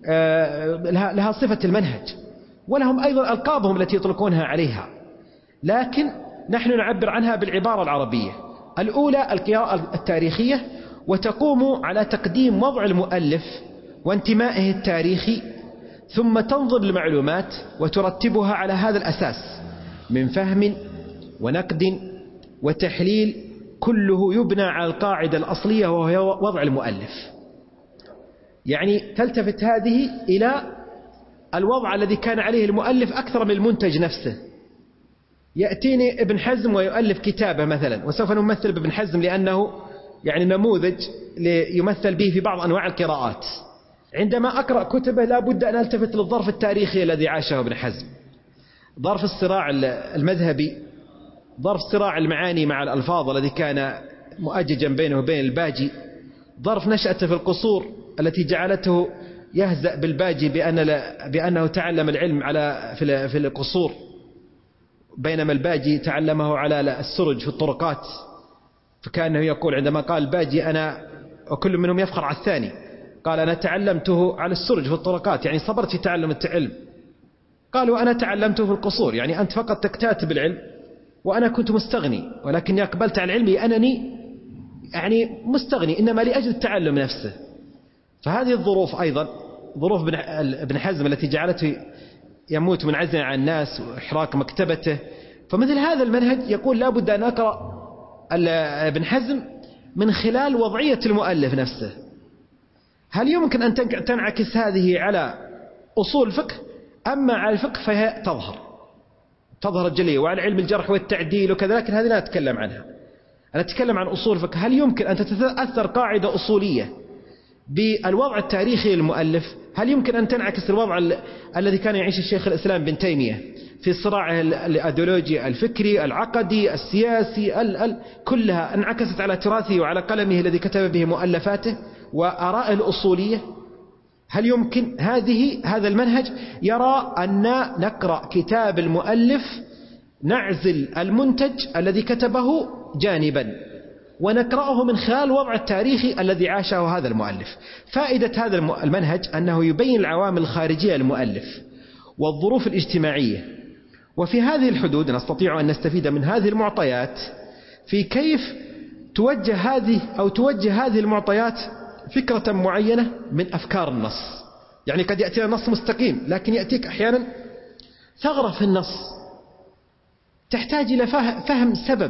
لها صفة المنهج، ولهم أيضا ألقابهم التي يطلقونها عليها، لكن نحن نعبر عنها بالعبارة العربية. الأولى القراءة التاريخية، وتقوم على تقديم وضع المؤلف وانتمائه التاريخي، ثم تنظم المعلومات وترتبها على هذا الأساس من فهم ونقد وتحليل، كله يبنى على القاعدة الأصلية وهي وضع المؤلف. يعني تلتفت هذه إلى الوضع الذي كان عليه المؤلف أكثر من المنتج نفسه. يأتيني ابن حزم ويؤلف كتابه مثلا، وسوف نمثل بابن حزم لأنه يعني نموذج ليمثل به في بعض أنواع القراءات. عندما أقرأ كتبه لا بد أن ألتفت للظرف التاريخي الذي عاشه ابن حزم، ظرف الصراع المذهبي، ظرف صراع المعاني مع الألفاظ الذي كان مؤججا بينه وبين الباجي، ظرف نشأته في القصور التي جعلته يهزأ بالباجي بأنه تعلم العلم في القصور، بينما الباجي تعلمه على السرج في الطرقات. فكانه يقول عندما قال الباجي أنا، وكل منهم يفخر على الثاني، قال أنا تعلمته على السرج في الطرقات، يعني صبرت في تعلم العلم. قالوا أنا تعلمته في القصور، يعني أنت فقط تكتاتب العلم وأنا كنت مستغني، ولكني أقبلت على العلم لأنني يعني مستغني، إنما لأجل التعلم نفسه. فهذه الظروف أيضا ظروف ابن حزم التي جعلته يموت منعزلا عن الناس وإحراق مكتبته. فمثل هذا المنهج يقول لا بد أن أقرأ ابن حزم من خلال وضعية المؤلف نفسه. هل يمكن أن تنعكس هذه على أصول الفقه؟ أما على الفقه فهي تظهر الجلية، وعلى علم الجرح والتعديل وكذا، لكن هذه لا أتكلم عنها. أنا أتكلم عن أصول الفقه. هل يمكن أن تتأثر قاعدة أصولية بالوضع التاريخي للمؤلف؟ هل يمكن أن تنعكس الوضع الذي كان يعيش الشيخ الإسلام بن تيمية في صراعه الأيديولوجي الفكري العقدي السياسي كلها انعكست على تراثه وعلى قلمه الذي كتب به مؤلفاته وآراءه الأصولية؟ هل يمكن هذا المنهج يرى أن نقرأ كتاب المؤلف، نعزل المنتج الذي كتبه جانبا ونقرأه من خلال وضع التاريخي الذي عاشه هذا المؤلف؟ فائدة هذا المنهج أنه يبين العوامل الخارجية للمؤلف والظروف الاجتماعية، وفي هذه الحدود نستطيع أن نستفيد من هذه المعطيات في كيف توجه هذه المعطيات فكرة معينة من أفكار النص. يعني قد يأتينا نص مستقيم، لكن يأتيك أحيانا ثغرة في النص تحتاج إلى فهم سبب،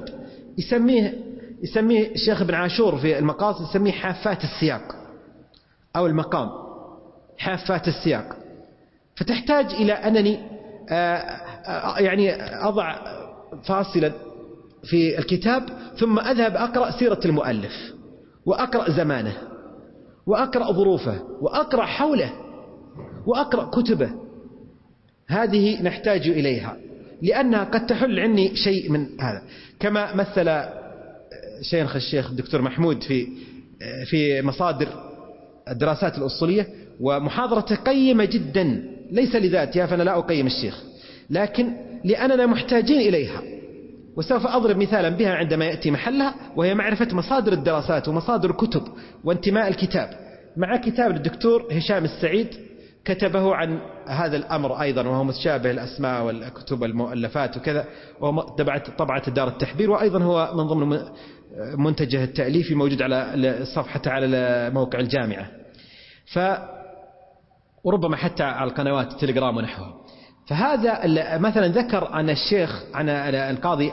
يسميه الشيخ ابن عاشور في المقاصد، يسميه حافات السياق أو المقام، حافات السياق. فتحتاج إلى أنني يعني أضع فاصلا في الكتاب، ثم أذهب أقرأ سيرة المؤلف، وأقرأ زمانه، وأقرأ ظروفه، وأقرأ حوله، وأقرأ كتبه. هذه نحتاج إليها لأنها قد تحل عني شيء من هذا، كما مثل شيخ الشيخ الدكتور محمود في مصادر الدراسات الأصولية، ومحاضرة قيمة جدا، ليس لذاتها فأنا لا أقيم الشيخ، لكن لأننا محتاجين إليها. وسوف أضرب مثالا بها عندما يأتي محلها، وهي معرفة مصادر الدراسات ومصادر الكتب وانتماء الكتاب، مع كتاب الدكتور هشام السعيد كتبه عن هذا الأمر أيضا، وهو متشابه الأسماء والكتب والمؤلفات وكذا، وطبعة دار التحبير، وأيضا هو من ضمن منتجه التأليفي موجود على صفحته على موقع الجامعة، وربما حتى على القنوات التليجرام ونحوها. فهذا مثلا ذكر أن الشيخ عن القاضي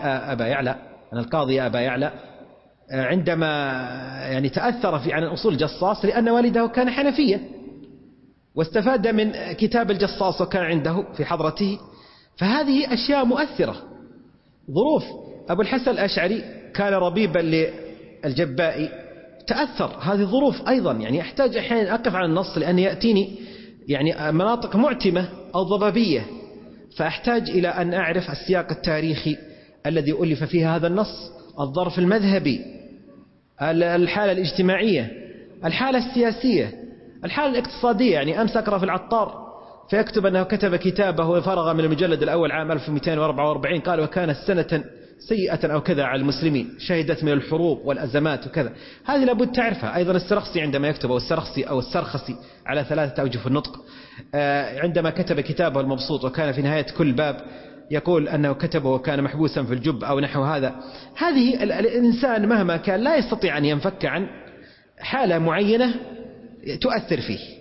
أبا يعلى عندما يعني تأثر عن أصول الجصاص لأن والده كان حنفيا، واستفاد من كتاب الجصاص وكان عنده في حضرته. فهذه أشياء مؤثرة. ظروف أبو الحسن الأشعري كان ربيبا للجبائي، تأثر. هذه ظروف أيضا، يعني أحتاج أحيانا أقف على النص لأن يأتيني يعني مناطق معتمة أو ضبابية، فأحتاج إلى أن أعرف السياق التاريخي الذي ألف فيه هذا النص، الظرف المذهبي، الحالة الاجتماعية، الحالة السياسية، الحالة الاقتصادية. يعني أمس أقرأ في العطار فيكتب أنه كتب كتابه وفرغ من المجلد الأول عام 1244، قال وكانت سنة سيئة أو كذا على المسلمين، شهدت من الحروب والأزمات وكذا. هذه لابد تعرفها. أيضا السرخسي عندما يكتب، أو السرخسي على 3 أوجه في النطق، عندما كتب كتابه المبسوط وكان في نهاية كل باب يقول أنه كتبه وكان محبوسا في الجب أو نحو هذا. هذه الإنسان مهما كان لا يستطيع أن ينفك عن حالة معينة تؤثر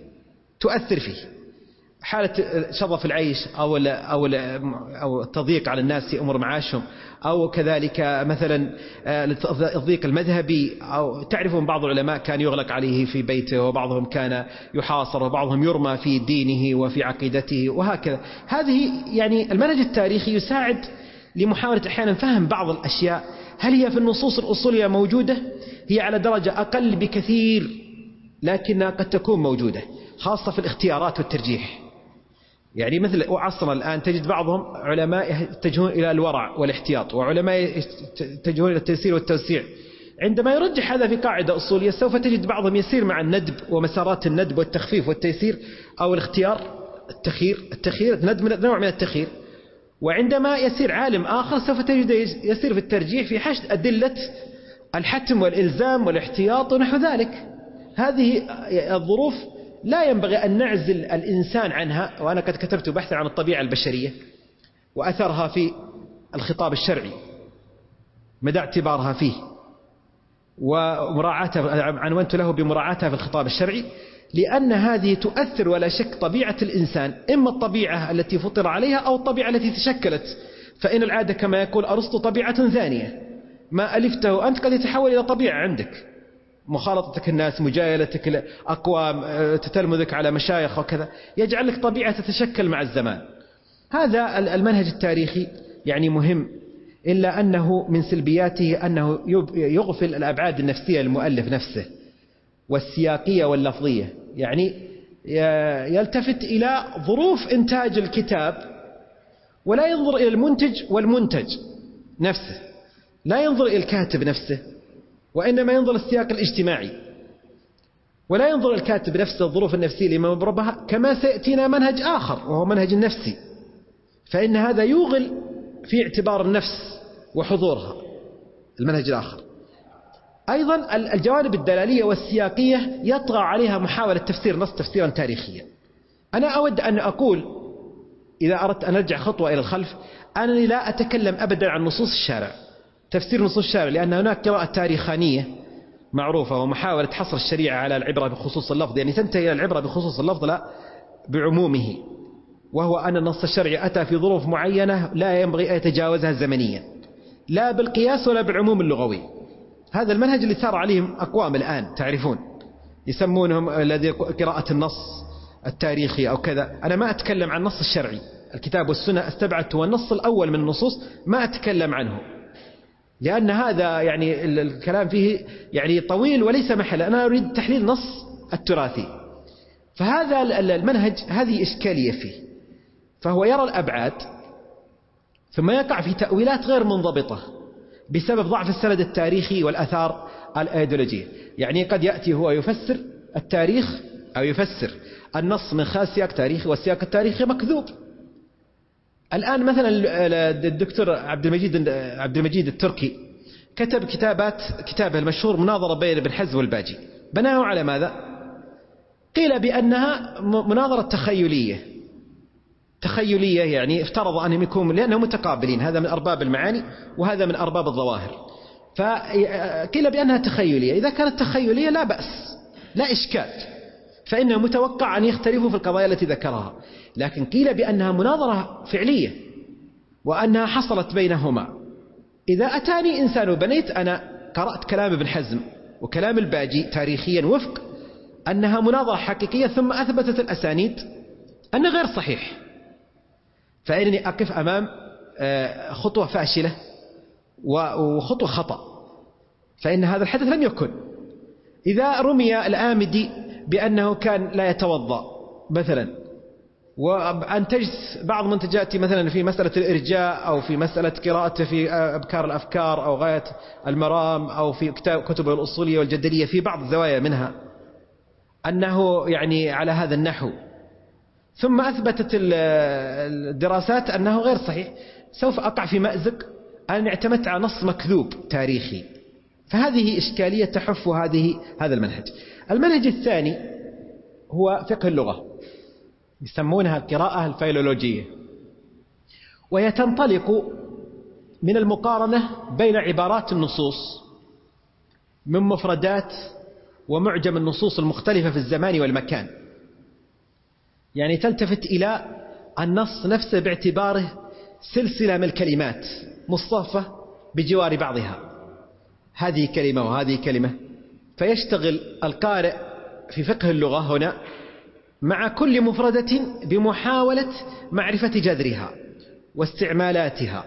فيه حالة شظف العيش أو التضييق على الناس في أمور معاشهم، أو كذلك مثلا الضيق المذهبي، أو تعرفون بعض العلماء كان يغلق عليه في بيته، وبعضهم كان يحاصر، وبعضهم يرمى في دينه وفي عقيدته وهكذا. هذه يعني المنهج التاريخي يساعد لمحاولة أحيانا فهم بعض الأشياء. هل هي في النصوص الأصولية موجودة؟ هي على درجة أقل بكثير، لكنها قد تكون موجودة، خاصة في الاختيارات والترجيح. يعني مثل عصرنا الآن تجد بعضهم علماء يتجهون إلى الورع والاحتياط، وعلماء يتجهون إلى التيسير والتوسيع. عندما يرجح هذا في قاعدة أصولية سوف تجد بعضهم يسير مع الندب ومسارات الندب والتخفيف والتيسير، أو الاختيار التخيير نوع من التخيير. وعندما يسير عالم آخر سوف تجد يسير في الترجيح في حشد أدلة الحتم والإلزام والاحتياط ونحو ذلك. هذه الظروف لا ينبغي أن نعزل الإنسان عنها. وأنا قد كتبت بحثا عن الطبيعة البشرية وأثرها في الخطاب الشرعي، مدى اعتبارها فيه ومراعاتها، عنونت له بمراعاتها في الخطاب الشرعي، لأن هذه تؤثر ولا شك طبيعة الإنسان، إما الطبيعة التي فطر عليها أو الطبيعة التي تشكلت. فإن العادة كما يقول أرسطو طبيعة ثانية، ما ألفته أنت قد يتحول إلى طبيعة عندك، مخالطتك الناس، مجايلتك الأقوام، تتلمذك على مشايخ وكذا، يجعل لك طبيعة تتشكل مع الزمان. هذا المنهج التاريخي يعني مهم، إلا أنه من سلبياته أنه يغفل الأبعاد النفسية للمؤلف نفسه والسياقية واللفظية. يعني يلتفت إلى ظروف إنتاج الكتاب ولا ينظر إلى المنتج والمنتج نفسه، لا ينظر إلى الكاتب نفسه، وإنما ينظر السياق الاجتماعي، ولا ينظر الكاتب نفسه الظروف النفسية لما مبربها. كما سيأتينا منهج آخر وهو منهج النفسي، فإن هذا يوغل في اعتبار النفس وحضورها. المنهج الآخر أيضا الجوانب الدلالية والسياقية يطغى عليها محاولة تفسير نص تفسيرا تاريخيا. أنا أود أن أقول إذا أردت أن أرجع خطوة إلى الخلف، أنني لا أتكلم أبدا عن نصوص الشارع، تفسير نصوص الشارع، لأن هناك قراءة تاريخانية معروفة ومحاولة حصر الشريعة على العبرة بخصوص اللفظ، يعني تنتهي إلى العبرة بخصوص اللفظ لا بعمومه، وهو أن النص الشرعي أتى في ظروف معينة لا ينبغي أن يتجاوزها زمنيا، لا بالقياس ولا بالعموم اللغوي. هذا المنهج اللي ثار عليهم أقوام الآن تعرفون، يسمونهم الذي قراءة النص التاريخي أو كذا. أنا ما أتكلم عن النص الشرعي، الكتاب والسنة استبعدت، والنص الأول من النصوص ما أتكلم عنه، لأن هذا يعني الكلام فيه يعني طويل وليس محل. أنا أريد تحليل النص التراثي. فهذا المنهج هذه إشكالية فيه، فهو يرى الأبعاد ثم يقع في تأويلات غير منضبطة بسبب ضعف السند التاريخي والأثار الأيديولوجية. يعني قد يأتي هو يفسر التاريخ أو يفسر النص من خلال سياق تاريخي، والسياق التاريخي مكذوب. الآن مثلا الدكتور عبد المجيد التركي كتب كتابه المشهور مناظرة بين ابن حزم والباجي، بناه على ماذا؟ قيل بأنها مناظرة تخيلية، يعني افترض أنهم يكونوا لأنهم متقابلين، هذا من أرباب المعاني وهذا من أرباب الظواهر، فقيل بأنها تخيلية. إذا كانت تخيلية لا بأس، لا إشكال، فإنه متوقع أن يختلفوا في القضايا التي ذكرها. لكن قيل بأنها مناظرة فعلية وأنها حصلت بينهما. إذا أتاني إنسان وبنيت أنا قرأت كلام ابن حزم وكلام الباجي تاريخيا وفق أنها مناظرة حقيقية، ثم أثبتت الأسانيد أنه غير صحيح، فإنني أقف أمام خطوة فاشلة وخطوة خطأ، فإن هذا الحدث لم يكن. إذا رمي الآمدي بأنه كان لا يتوضأ مثلا، وأنتجت بعض منتجاتي مثلا في مسألة الإرجاء أو في مسألة قراءته في أبكار الأفكار أو غاية المرام أو في كتب الأصولية والجدلية في بعض الزوايا منها أنه يعني على هذا النحو، ثم أثبتت الدراسات أنه غير صحيح، سوف أقع في مأزق أن اعتمدت على نص مكذوب تاريخي. فهذه إشكالية تحف هذا المنهج. المنهج الثاني هو فقه اللغة، يسمونها القراءة الفيلولوجية، وهي تنطلق من المقارنة بين عبارات النصوص من مفردات ومعجم النصوص المختلفة في الزمان والمكان. يعني تلتفت إلى النص نفسه باعتباره سلسلة من الكلمات مصطفى بجوار بعضها، هذه كلمة وهذه كلمة، فيشتغل القارئ في فقه اللغة هنا مع كل مفردة بمحاولة معرفة جذرها واستعمالاتها.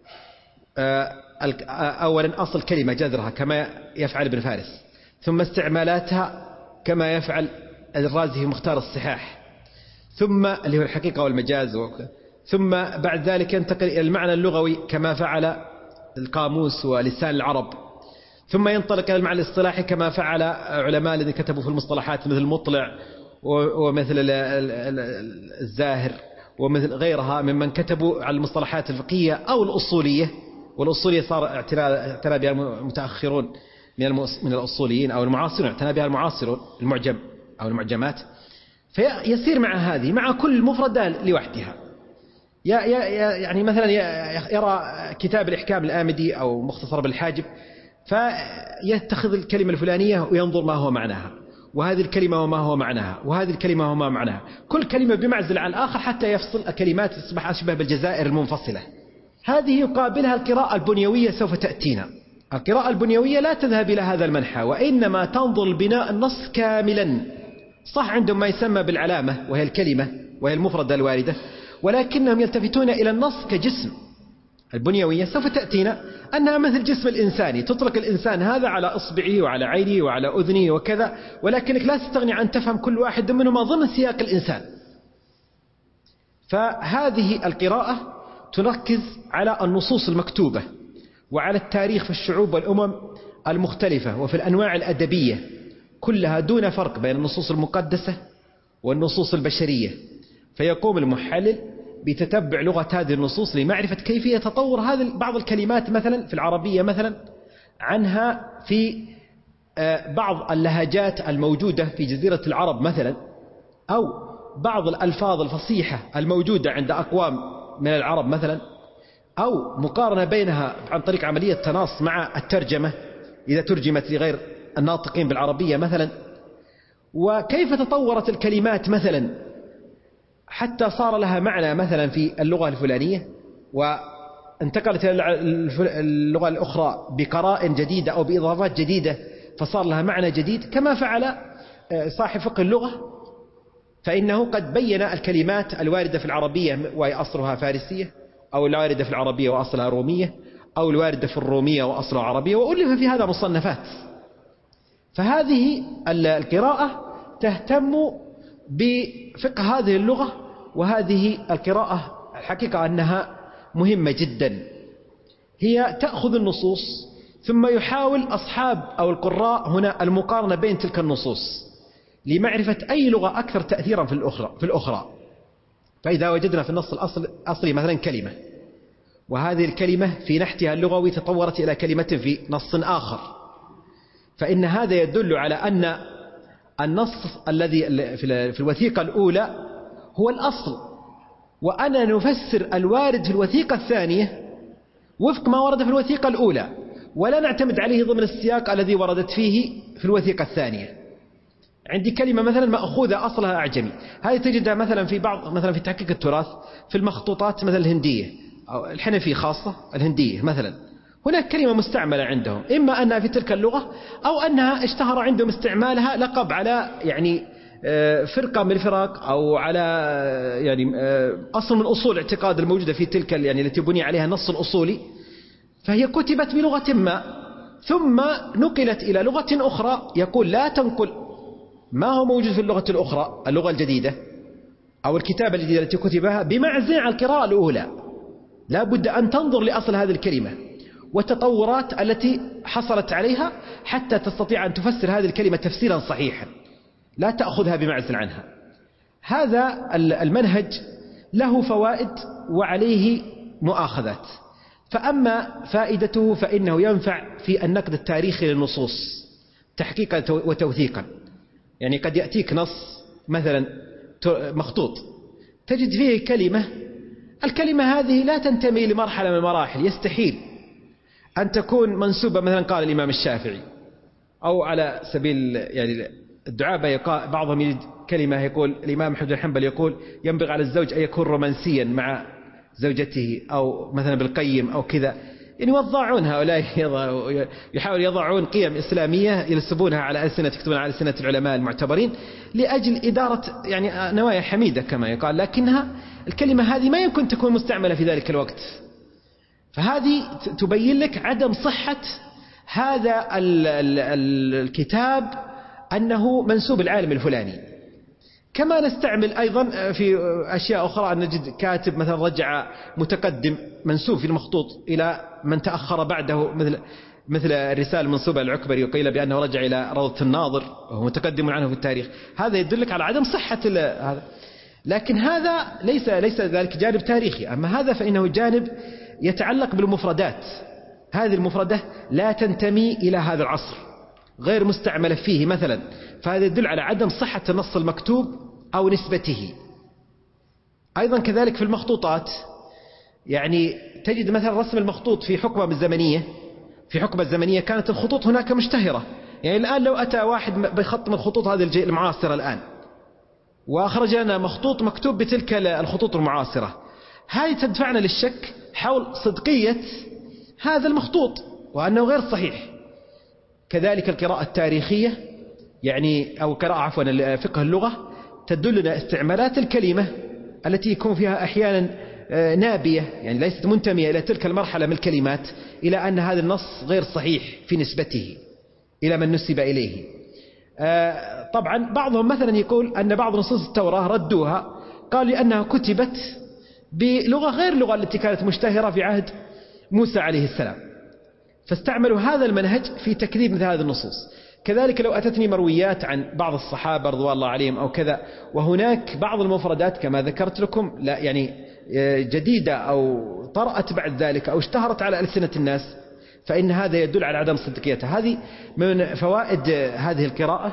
أولا أصل كلمة جذرها كما يفعل ابن فارس، ثم استعمالاتها كما يفعل الرازي في مختار الصحاح، ثم اللي هو الحقيقة والمجاز، ثم بعد ذلك ينتقل إلى المعنى اللغوي كما فعل القاموس ولسان العرب، ثم ينطلق إلى المعنى الاصطلاحي كما فعل علماء الذين كتبوا في المصطلحات مثل مطلع ومثل الزاهر ومثل غيرها ممن كتبوا على المصطلحات الفقهية أو الأصولية. والأصولية صار اعتنى بها المتأخرون من الأصوليين أو المعاصرون، اعتنى بها المعاصرون، المعجم أو المعجمات. فيسير مع هذه مع كل مفردة لوحدها. يعني مثلا يرى كتاب الإحكام الآمدي أو مختصر بالحاجب، فيتخذ الكلمة الفلانية وينظر ما هو معناها، وهذه الكلمة وما هو معناها، وهذه الكلمة وما معناها، كل كلمة بمعزل عن الآخر حتى يفصل الكلمات تصبح أشبه بالجزائر المنفصلة. هذه يقابلها القراءة البنيوية سوف تأتينا. القراءة البنيوية لا تذهب إلى هذا المنحى، وإنما تنظر لبناء النص كاملا. صح عندهم ما يسمى بالعلامة وهي الكلمة وهي المفردة الواردة، ولكنهم يلتفتون إلى النص كجسم. البنيوية سوف تأتينا أنها مثل جسم الإنساني، تطلق الإنسان هذا على إصبعه وعلى عينه وعلى أذنه وكذا، ولكنك لا تستغني عن تفهم كل واحد منهما ضمن سياق الإنسان. فهذه القراءة تركز على النصوص المكتوبة وعلى التاريخ في الشعوب والأمم المختلفة وفي الأنواع الأدبية كلها دون فرق بين النصوص المقدسة والنصوص البشرية. فيقوم المحلل بتتبع لغة هذه النصوص لمعرفة كيفية تطور هذه بعض الكلمات مثلا في العربية مثلا عنها في بعض اللهجات الموجودة في جزيرة العرب مثلا، أو بعض الألفاظ الفصيحة الموجودة عند أقوام من العرب مثلا، أو مقارنة بينها عن طريق عملية تناص مع الترجمة إذا ترجمت لغير الناطقين بالعربية مثلا، وكيف تطورت الكلمات مثلا حتى صار لها معنى مثلا في اللغة الفلانية وانتقلت إلى اللغة الأخرى بقرائن جديدة أو بإضافات جديدة فصار لها معنى جديد، كما فعل صاحب فقه اللغة، فإنه قد بين الكلمات الواردة في العربية وهي أصلها فارسية، أو الواردة في العربية وأصلها رومية، أو الواردة في الرومية وأصلها عربية، وألف في هذا مصنفات. فهذه القراءة تهتم بفقه هذه اللغة، وهذه القراءة الحقيقة أنها مهمة جدا. هي تأخذ النصوص ثم يحاول أصحاب أو القراء هنا المقارنة بين تلك النصوص لمعرفة أي لغة أكثر تأثيرا في الأخرى. فإذا وجدنا في النص الأصلي مثلا كلمة، وهذه الكلمة في نحتها اللغوي تطورت إلى كلمة في نص آخر، فإن هذا يدل على أن النص الذي في الوثيقة الأولى هو الأصل، وأنا نفسر الوارد في الوثيقة الثانية وفق ما ورد في الوثيقة الأولى، ولا نعتمد عليه ضمن السياق الذي وردت فيه في الوثيقة الثانية. عندي كلمة مثلا مأخوذة أصلها أعجمي، هذه تجدها مثلا في بعض مثلا في تحقيق التراث في المخطوطات مثلا الهندية أو الحنفي خاصة الهندية مثلا، هناك كلمة مستعملة عندهم، إما أنها في تلك اللغة أو أنها اشتهر عندهم استعمالها لقب على يعني فرقة من الفرق أو على يعني أصل من أصول الاعتقاد الموجودة في تلك يعني التي بني عليها النص الأصولي، فهي كتبت بلغة ما ثم نقلت إلى لغة أخرى. يقول لا تنقل ما هو موجود في اللغة الأخرى اللغة الجديدة أو الكتابة الجديدة التي كتبها بمعزل عن القراءة الأولى، لا بد أن تنظر لأصل هذه الكلمة والتطورات التي حصلت عليها حتى تستطيع أن تفسر هذه الكلمة تفسيرا صحيحا، لا تأخذها بمعزل عنها. هذا المنهج له فوائد وعليه مؤاخذات. فأما فائدته فإنه ينفع في النقد التاريخي للنصوص تحقيقا وتوثيقا. يعني قد يأتيك نص مثلا مخطوط تجد فيه كلمة، الكلمة هذه لا تنتمي لمرحلة من المراحل، يستحيل أن تكون منسوبة مثلا قال الإمام الشافعي، أو على سبيل يعني الدعابة بعضهم يجد كلمة يقول الإمام أحمد بن حنبل يقول ينبغي على الزوج أن يكون رومانسيا مع زوجته، أو مثلا بالقيم أو كذا، يعني يوضعون هؤلاء يحاولوا يضعون قيم إسلامية ينسبونها على ألسنة، يكتبون على ألسنة العلماء المعتبرين لأجل إدارة يعني نوايا حميدة كما يقال، لكنها الكلمة هذه ما يمكن تكون مستعملة في ذلك الوقت. فهذه تبين لك عدم صحة هذا الكتاب أنه منسوب العالم الفلاني. كما نستعمل أيضا في أشياء أخرى أن نجد كاتب مثلا رجع متقدم منسوب في المخطوط إلى من تأخر بعده، مثل الرسالة المنسوبة للعكبري وقيل بأنه رجع إلى روضة الناظر وهو متقدم عنه في التاريخ. هذا يدلك على عدم صحة هذا، لكن هذا ليس ذلك جانب تاريخي. أما هذا فإنه جانب يتعلق بالمفردات، هذه المفردة لا تنتمي إلى هذا العصر، غير مستعملة فيه مثلا، فهذا يدل على عدم صحة النص المكتوب أو نسبته. أيضا كذلك في المخطوطات، يعني تجد مثلا رسم المخطوط في حقبة الزمنية، في حقبة الزمنية كانت الخطوط هناك مشتهرة. يعني الآن لو أتى واحد بخط من الخطوط هذه المعاصرة الآن وأخرج لنا مخطوط مكتوب بتلك الخطوط المعاصرة، هذه تدفعنا للشك حول صدقية هذا المخطوط وأنه غير صحيح. كذلك القراءة التاريخية يعني أو قراءة فقه اللغة تدلنا استعمالات الكلمة التي يكون فيها أحيانا نابية، يعني ليست منتمية إلى تلك المرحلة من الكلمات، إلى أن هذا النص غير صحيح في نسبته إلى من نسب إليه. طبعا بعضهم مثلا يقول أن بعض نصوص التوراة ردوها، قال لأنها كتبت بلغة غير اللغة التي كانت مشتهرة في عهد موسى عليه السلام، فاستعملوا هذا المنهج في تكذيب مثل هذه النصوص. كذلك لو أتتني مرويات عن بعض الصحابة رضوان الله عليهم أو كذا، وهناك بعض المفردات كما ذكرت لكم لا يعني جديدة أو طرأت بعد ذلك أو اشتهرت على ألسنة الناس، فإن هذا يدل على عدم صدقيتها. هذه من فوائد هذه القراءة،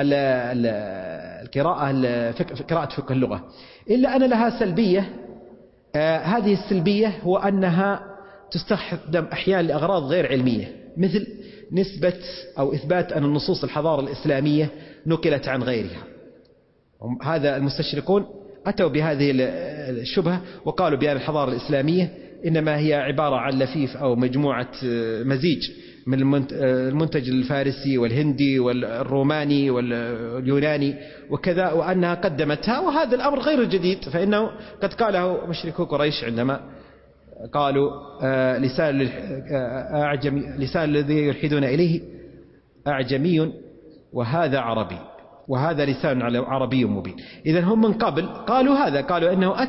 قراءة فقه اللغة. إلا أن لها سلبية، هذه السلبية هو أنها تستخدم أحيانا لأغراض غير علمية، مثل نسبة أو إثبات أن النصوص الحضارة الإسلامية نقلت عن غيرها. هذا المستشرقون أتوا بهذه الشبهة وقالوا بأن الحضارة الإسلامية إنما هي عبارة عن لفيف أو مجموعة مزيج من المنتج الفارسي والهندي والروماني واليوناني وكذا، وأنها قدمتها. وهذا الأمر غير جديد، فإنه قد قاله مشركو قريش عندما قالوا لسان الذي يلحدون إليه أعجمي وهذا عربي، وهذا لسان عربي مبين. إذن هم من قبل قالوا هذا، قالوا أنه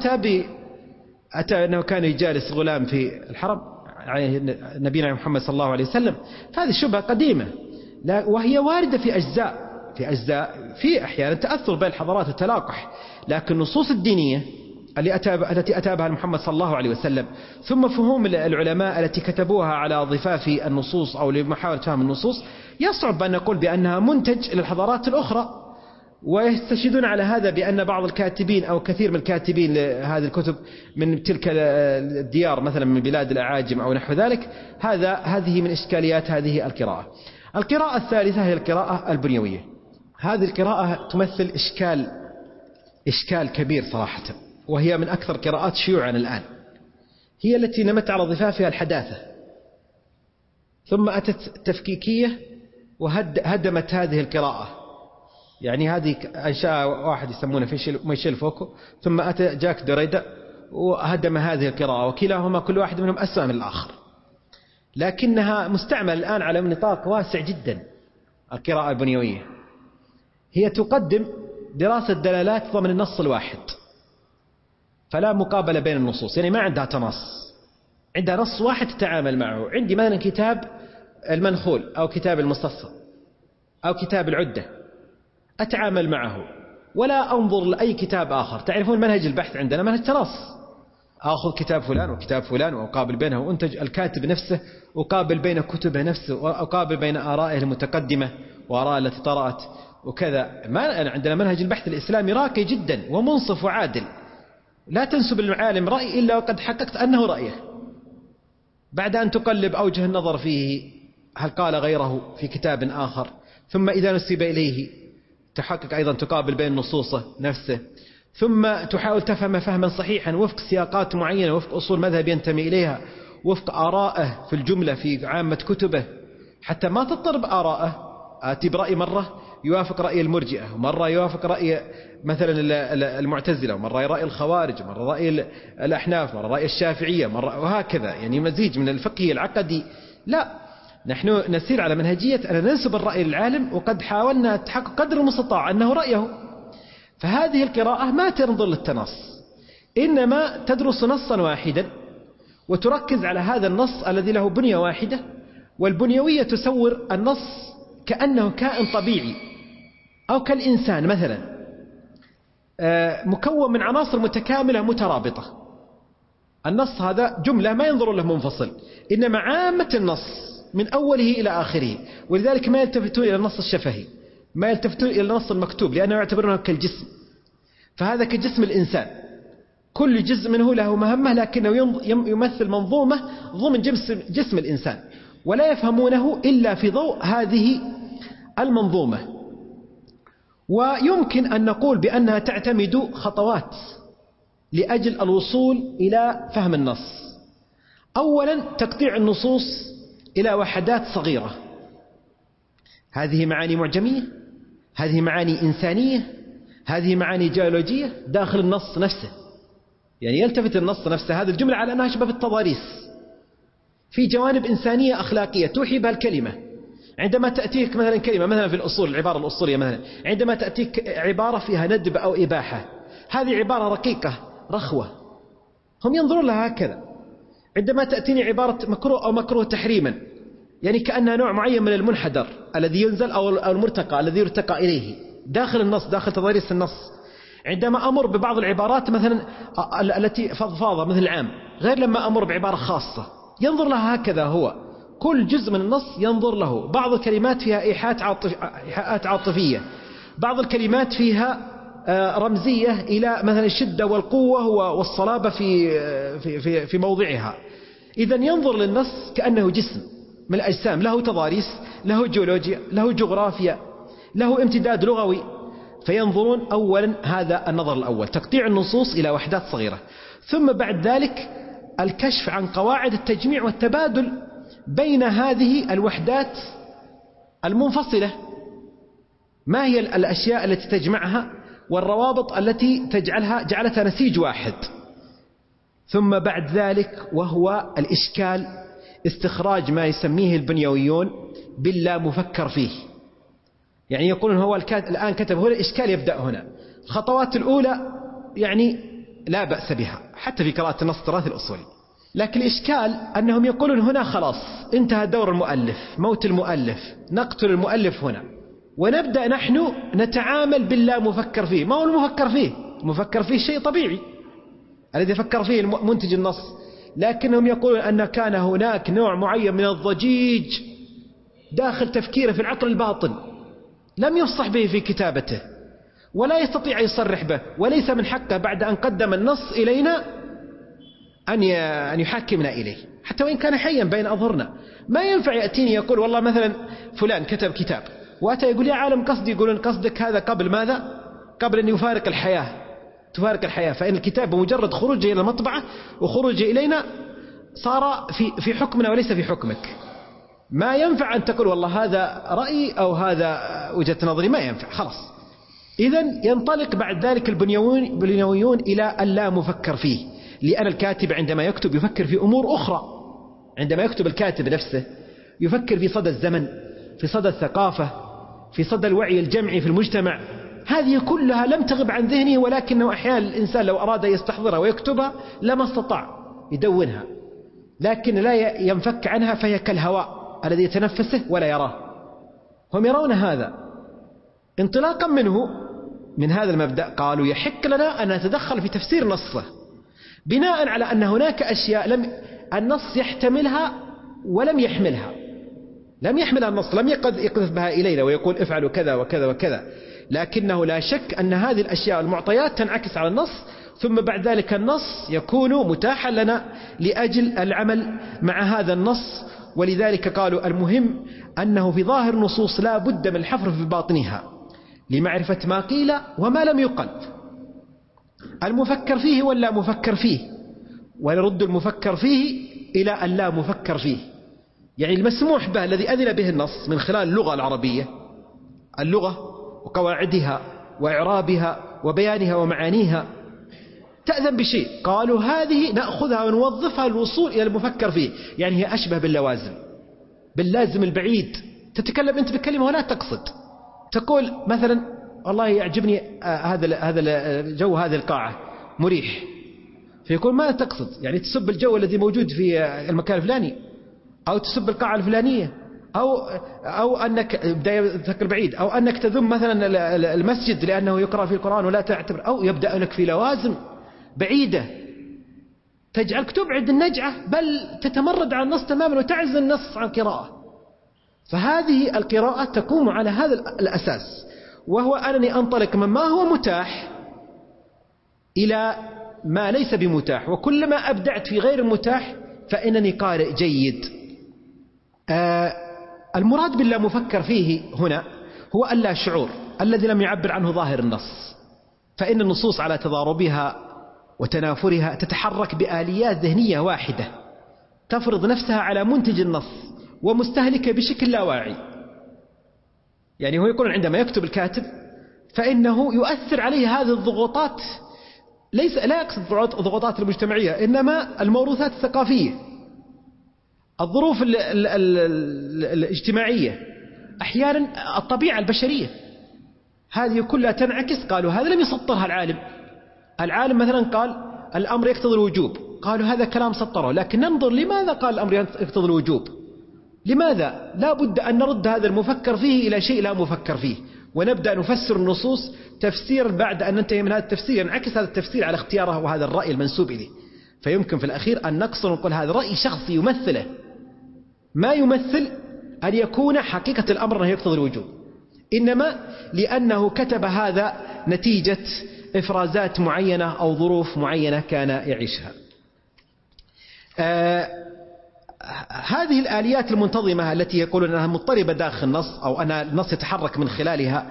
أتى أنه كان يجالس غلام في الحرم نبينا محمد صلى الله عليه وسلم. فهذه شبهة قديمة وهي واردة في أجزاء في أحيانا تأثر بين الحضارات وتلاقح، لكن النصوص الدينية التي أتى بها محمد صلى الله عليه وسلم، ثم فهوم العلماء التي كتبوها على ضفاف النصوص أو لمحاولة فهم النصوص، يصعب أن نقول بأنها منتج للحضارات الأخرى. ويستشهدون على هذا بأن بعض الكاتبين أو كثير من الكاتبين لهذه الكتب من تلك الديار، مثلا من بلاد الأعاجم أو نحو ذلك. هذه من إشكاليات هذه القراءة. القراءة الثالثة هي القراءة البنيوية. هذه القراءة تمثل إشكال كبير صراحة، وهي من أكثر قراءات شيوعا الآن. هي التي نمت على ضفافها الحداثة، ثم أتت تفكيكية وهدمت هذه القراءة. يعني هذه أنشاء واحد يسمونه ميشيل فوكو، ثم أتى جاك دوريدا وهدم هذه القراءة، وكلاهما كل واحد منهم أسوأ من الآخر، لكنها مستعمل الآن على نطاق واسع جدا. القراءة البنيوية هي تقدم دراسة دلالات ضمن النص الواحد، فلا مقابلة بين النصوص، يعني ما عندها تنص، عندها نص واحد تتعامل معه. عندي مثلا كتاب المنخول أو كتاب المستصفى أو كتاب العدة، أتعامل معه ولا أنظر لأي كتاب آخر. تعرفون منهج البحث عندنا منهج تنص، أخذ كتاب فلان وكتاب فلان وأقابل بينه، وأنتج الكاتب نفسه أقابل بين كتبه نفسه، وأقابل بين آرائه المتقدمة وآراء التي طرأت وكذا. ما عندنا منهج البحث الإسلامي راقي جدا ومنصف وعادل، لا تنسب للعالم رأي إلا وقد حققت أنه رأيه، بعد أن تقلب أوجه النظر فيه هل قال غيره في كتاب آخر، ثم إذا نسب إليه تحقق أيضا تقابل بين نصوصه نفسه، ثم تحاول تفهم فهما صحيحا وفق سياقات معينة، وفق أصول مذهب ينتمي إليها، وفق آرائه في الجملة في عامة كتبه، حتى ما تضطرب آرائه. آتي برأي مرة يوافق رأي المرجئة، ومرة يوافق رأي مثلا المعتزلة، ومرة رأي الخوارج، ومرة رأي الأحناف، مرة رأي الشافعية، مرة وهكذا، يعني مزيج من الفقه العقدي. لا، نحن نسير على منهجية أن ننسب الرأي للعالم، وقد حاولنا تحقق قدر المستطاع أنه رأيه. فهذه القراءة ما تنظر للتنص، إنما تدرس نصا واحدا وتركز على هذا النص الذي له بنية واحدة. والبنيوية تصور النص كأنه كائن طبيعي أو كالإنسان مثلا، مكون من عناصر متكاملة مترابطة. النص هذا جملة ما ينظر له منفصل، إنما عامة النص من أوله إلى آخره. ولذلك ما يلتفتون إلى النص الشفهي، ما يلتفتون إلى النص المكتوب، لأنه يعتبرونه كالجسم. فهذا كجسم الإنسان، كل جزء منه له مهمة، لكنه يمثل منظومة ضمن جسم الإنسان، ولا يفهمونه إلا في ضوء هذه المنظومة. ويمكن أن نقول بأنها تعتمد خطوات لأجل الوصول إلى فهم النص. أولا، تقطيع النصوص إلى وحدات صغيرة، هذه معاني معجمية، هذه معاني إنسانية، هذه معاني جيولوجية داخل النص نفسه. يعني يلتفت النص نفسه هذه الجملة على أنها شبه التضاريس، في جوانب إنسانية أخلاقية توحي بها الكلمة. عندما تأتيك مثلا كلمة مثلا في الأصول، العبارة الأصولية مثلا، عندما تأتيك عبارة فيها ندب أو إباحة، هذه عبارة رقيقة رخوة، هم ينظرون لها هكذا. عندما تأتيني عبارة مكروه أو مكروه تحريما، يعني كأنها نوع معين من المنحدر الذي ينزل أو المرتقى الذي يرتقى إليه داخل النص، داخل تضاريس النص. عندما أمر ببعض العبارات مثلا التي فضفاضة مثل العام، غير لما أمر بعبارة خاصة، ينظر لها هكذا. هو كل جزء من النص ينظر له. بعض الكلمات فيها إيحاءات عاطفية، بعض الكلمات فيها رمزية إلى مثلا الشدة والقوة والصلابة في موضعها. إذن ينظر للنص كأنه جسم من الأجسام، له تضاريس، له جيولوجيا، له جغرافيا، له امتداد لغوي. فينظرون أولا، هذا النظر الأول، تقطيع النصوص إلى وحدات صغيرة، ثم بعد ذلك الكشف عن قواعد التجميع والتبادل بين هذه الوحدات المنفصلة، ما هي الأشياء التي تجمعها والروابط التي جعلتها نسيج واحد. ثم بعد ذلك وهو الإشكال، استخراج ما يسميه البنيويون باللا مفكر فيه. يعني يقولون هو الآن كتب هنا، الإشكال يبدأ هنا. الخطوات الأولى يعني لا بأس بها حتى في قراءة النص التراثي الأصولي، لكن الإشكال أنهم يقولون هنا خلاص انتهى دور المؤلف، موت المؤلف، نقتل المؤلف هنا، ونبدأ نحن نتعامل باللا مفكر فيه. ما هو المفكر فيه؟ المفكر فيه شيء طبيعي الذي فكر فيه منتج النص، لكنهم يقولون أن كان هناك نوع معين من الضجيج داخل تفكيره في العقل الباطن لم يفصح به في كتابته، ولا يستطيع أن يصرح به، وليس من حقه بعد أن قدم النص إلينا أن يحاكمنا إليه حتى وإن كان حيا بين أظهرنا. ما ينفع يأتيني يقول والله مثلا فلان كتب كتاب، وأتى يقول يا عالم قصدي، يقولون قصدك هذا قبل ماذا؟ قبل أن يفارق الحياة، تفارق الحياة، فإن الكتاب بمجرد خروجه إلى المطبعة وخروجه إلينا صار في حكمنا وليس في حكمك. ما ينفع أن تقول والله هذا رأيي أو هذا وجهة نظري، ما ينفع خلاص. إذن ينطلق بعد ذلك البنيويون إلى اللا مفكر فيه، لأن الكاتب عندما يكتب يفكر في أمور أخرى. عندما يكتب الكاتب نفسه يفكر في صدى الزمن، في صدى الثقافة، في صدى الوعي الجمعي في المجتمع. هذه كلها لم تغب عن ذهنه، ولكنه أحيانا الإنسان لو أراد يستحضرها ويكتبها لما استطاع يدونها، لكن لا ينفك عنها، فهي كالهواء الذي يتنفسه ولا يراه. هم يرون هذا. انطلاقا منه، من هذا المبدأ، قالوا يحق لنا أن نتدخل في تفسير نصه بناء على أن هناك أشياء النص يحتملها ولم يحملها. لم يحملها النص، لم يقذف بها إلينا ويقول افعلوا كذا وكذا وكذا، لكنه لا شك أن هذه الأشياء المعطيات تنعكس على النص، ثم بعد ذلك النص يكون متاحا لنا لأجل العمل مع هذا النص. ولذلك قالوا المهم أنه في ظاهر النصوص لا بد من الحفر في باطنها لمعرفة ما قيل وما لم يقل، المفكر فيه واللا مفكر فيه، ونرد المفكر فيه إلى اللا مفكر فيه. يعني المسموح به الذي أذن به النص من خلال اللغة العربية، اللغة وقواعدها وإعرابها وبيانها ومعانيها تأذن بشيء، قالوا هذه نأخذها ونوظفها للوصول إلى المفكر فيه. يعني هي أشبه باللوازم، باللازم البعيد. تتكلم أنت بكلمة ولا تقصد، تقول مثلا والله يعجبني هذا الجو، هذه القاعة مريح، فيقول ما تقصد، يعني تسب الجو الذي موجود في المكان الفلاني، أو تسب القاعة الفلانية، أو أنك بداية تفكر بعيد، أو أنك تذم مثلا المسجد لأنه يقرأ في القرآن ولا تعتبر، أو يبدأ لك في لوازم بعيدة تجعلك تبعد النجعة، بل تتمرد على النص تماما وتعزل النص عن قراءة. فهذه القراءة تقوم على هذا الأساس، وهو أنني أنطلق من ما هو متاح إلى ما ليس بمتاح، وكلما أبدعت في غير المتاح فإنني قارئ جيد. المراد بالله مفكر فيه هنا هو اللا شعور الذي لم يعبر عنه ظاهر النص، فإن النصوص على تضاربها وتنافرها تتحرك بآليات ذهنية واحدة تفرض نفسها على منتج النص ومستهلكة بشكل لا واعي. يعني هو يقول عندما يكتب الكاتب فإنه يؤثر عليه هذه الضغوطات، لا يقصد الضغوطات المجتمعية، إنما الموروثات الثقافية، الظروف الاجتماعية، أحيانا الطبيعة البشرية، هذه كلها تنعكس. قالوا هذا لم يسطرها العالم مثلا قال الأمر يقتضي الوجوب، قالوا هذا كلام سطره، لكن ننظر لماذا قال الأمر يقتضي الوجوب، لماذا؟ لا بد أن نرد هذا المفكر فيه إلى شيء لا مفكر فيه، ونبدأ نفسر النصوص تفسيرا بعد أن ننتهي من هذا التفسير ينعكس هذا التفسير على اختياره وهذا الرأي المنسوب إليه، فيمكن في الأخير أن نقصر ونقول هذا رأي شخصي يمثله، ما يمثل أن يكون حقيقة الأمر أنه يقتضي الوجوب، إنما لأنه كتب هذا نتيجة إفرازات معينة أو ظروف معينة كان يعيشها. هذه الآليات المنتظمة التي يقولون أنها مضطربة داخل النص أو أن النص يتحرك من خلالها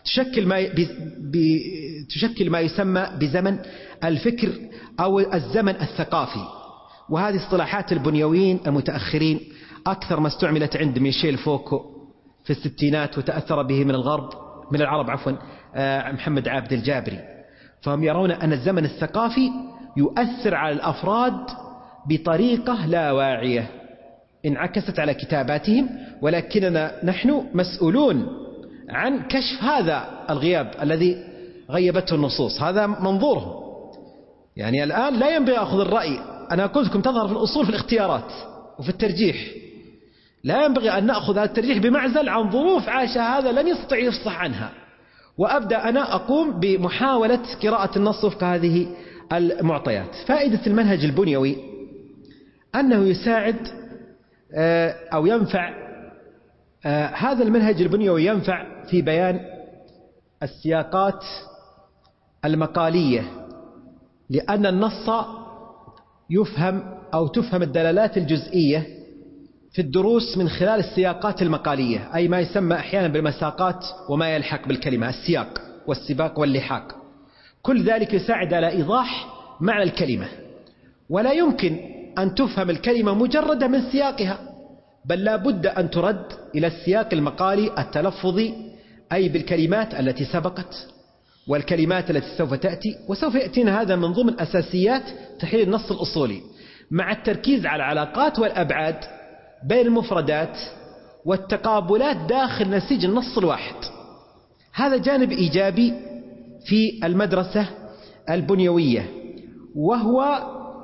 تشكل ما يسمى بزمن الفكر أو الزمن الثقافي. وهذه اصطلاحات البنيويين المتأخرين أكثر ما استعملت عند ميشيل فوكو في الستينات، وتأثر به من العرب محمد عابد الجابري. فهم يرون أن الزمن الثقافي يؤثر على الأفراد بطريقة لا واعية انعكست على كتاباتهم، ولكننا نحن مسؤولون عن كشف هذا الغياب الذي غيبته النصوص. هذا منظورهم. يعني الآن لا ينبغي أخذ الرأي، أنا قلت لكم تظهر في الأصول في الاختيارات وفي الترجيح، لا ينبغي أن نأخذ هذا الترجيح بمعزل عن ظروف عاش هذا لم يستطع يفصح عنها، وأبدأ أنا أقوم بمحاولة قراءة النص وفق هذه المعطيات. فائدة المنهج البنيوي أنه يساعد أو ينفع، هذا المنهج البنيوي ينفع في بيان السياقات المقالية، لأن النص يفهم أو تفهم الدلالات الجزئية في الدروس من خلال السياقات المقالية، أي ما يسمى أحيانا بالمساقات وما يلحق بالكلمة، السياق والسباق واللحاق. كل ذلك يساعد على إيضاح معنى الكلمة، ولا يمكن أن تفهم الكلمة مجردة من سياقها، بل لا بد أن ترد إلى السياق المقالي التلفظي، أي بالكلمات التي سبقت والكلمات التي سوف تأتي. وسوف يأتينا هذا من ضمن أساسيات تحليل النص الأصولي، مع التركيز على العلاقات والأبعاد بين المفردات والتقابلات داخل نسيج النص الواحد. هذا جانب إيجابي في المدرسة البنيوية، وهو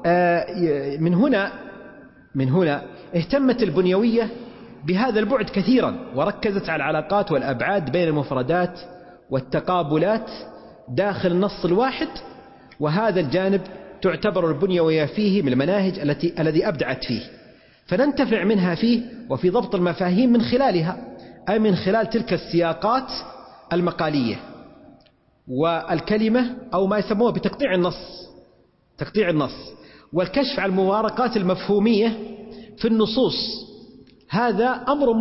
من هنا اهتمت البنيوية بهذا البعد كثيرا، وركزت على العلاقات والأبعاد بين المفردات والتقابلات داخل النص الواحد. وهذا الجانب تعتبر البنيوية فيه من المناهج الذي أبدعت فيه، فننتفع منها فيه وفي ضبط المفاهيم من خلالها، أي من خلال تلك السياقات المقالية والكلمة، أو ما يسموه بتقطيع النص والكشف عن المفارقات المفهومية في النصوص. هذا أمر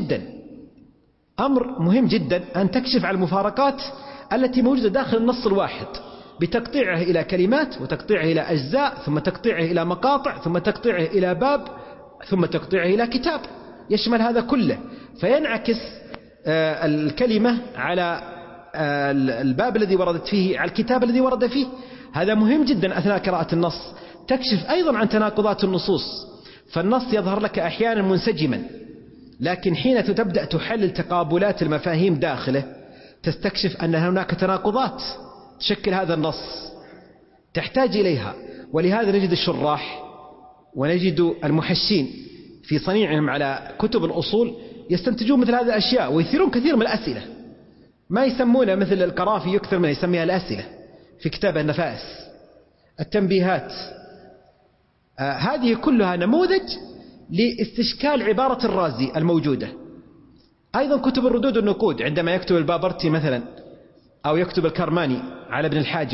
مهم جدا أن تكشف عن المفارقات التي موجودة داخل النص الواحد، بتقطيعه إلى كلمات، وتقطيعه إلى أجزاء، ثم تقطيعه إلى مقاطع، ثم تقطيعه إلى باب، ثم تقطيعه إلى كتاب، يشمل هذا كله. فينعكس الكلمة على الباب الذي وردت فيه، على الكتاب الذي ورد فيه. هذا مهم جدا أثناء قراءة النص. تكشف أيضا عن تناقضات النصوص، فالنص يظهر لك أحيانا منسجما، لكن حين تبدأ تحلل تقابلات المفاهيم داخله تستكشف أن هناك تناقضات تشكل هذا النص تحتاج إليها. ولهذا نجد الشراح ونجد المحشين في صنيعهم على كتب الأصول يستنتجون مثل هذه الأشياء، ويثيرون كثير من الأسئلة، ما يسمونه مثل القرافي يكثر من يسميها الأسئلة في كتاب النفائس، التنبيهات. هذه كلها نموذج لاستشكال عبارة الرازي الموجودة. أيضا كتب الردود والنقود، عندما يكتب البابرتي مثلا أو يكتب الكرماني على ابن الحاجب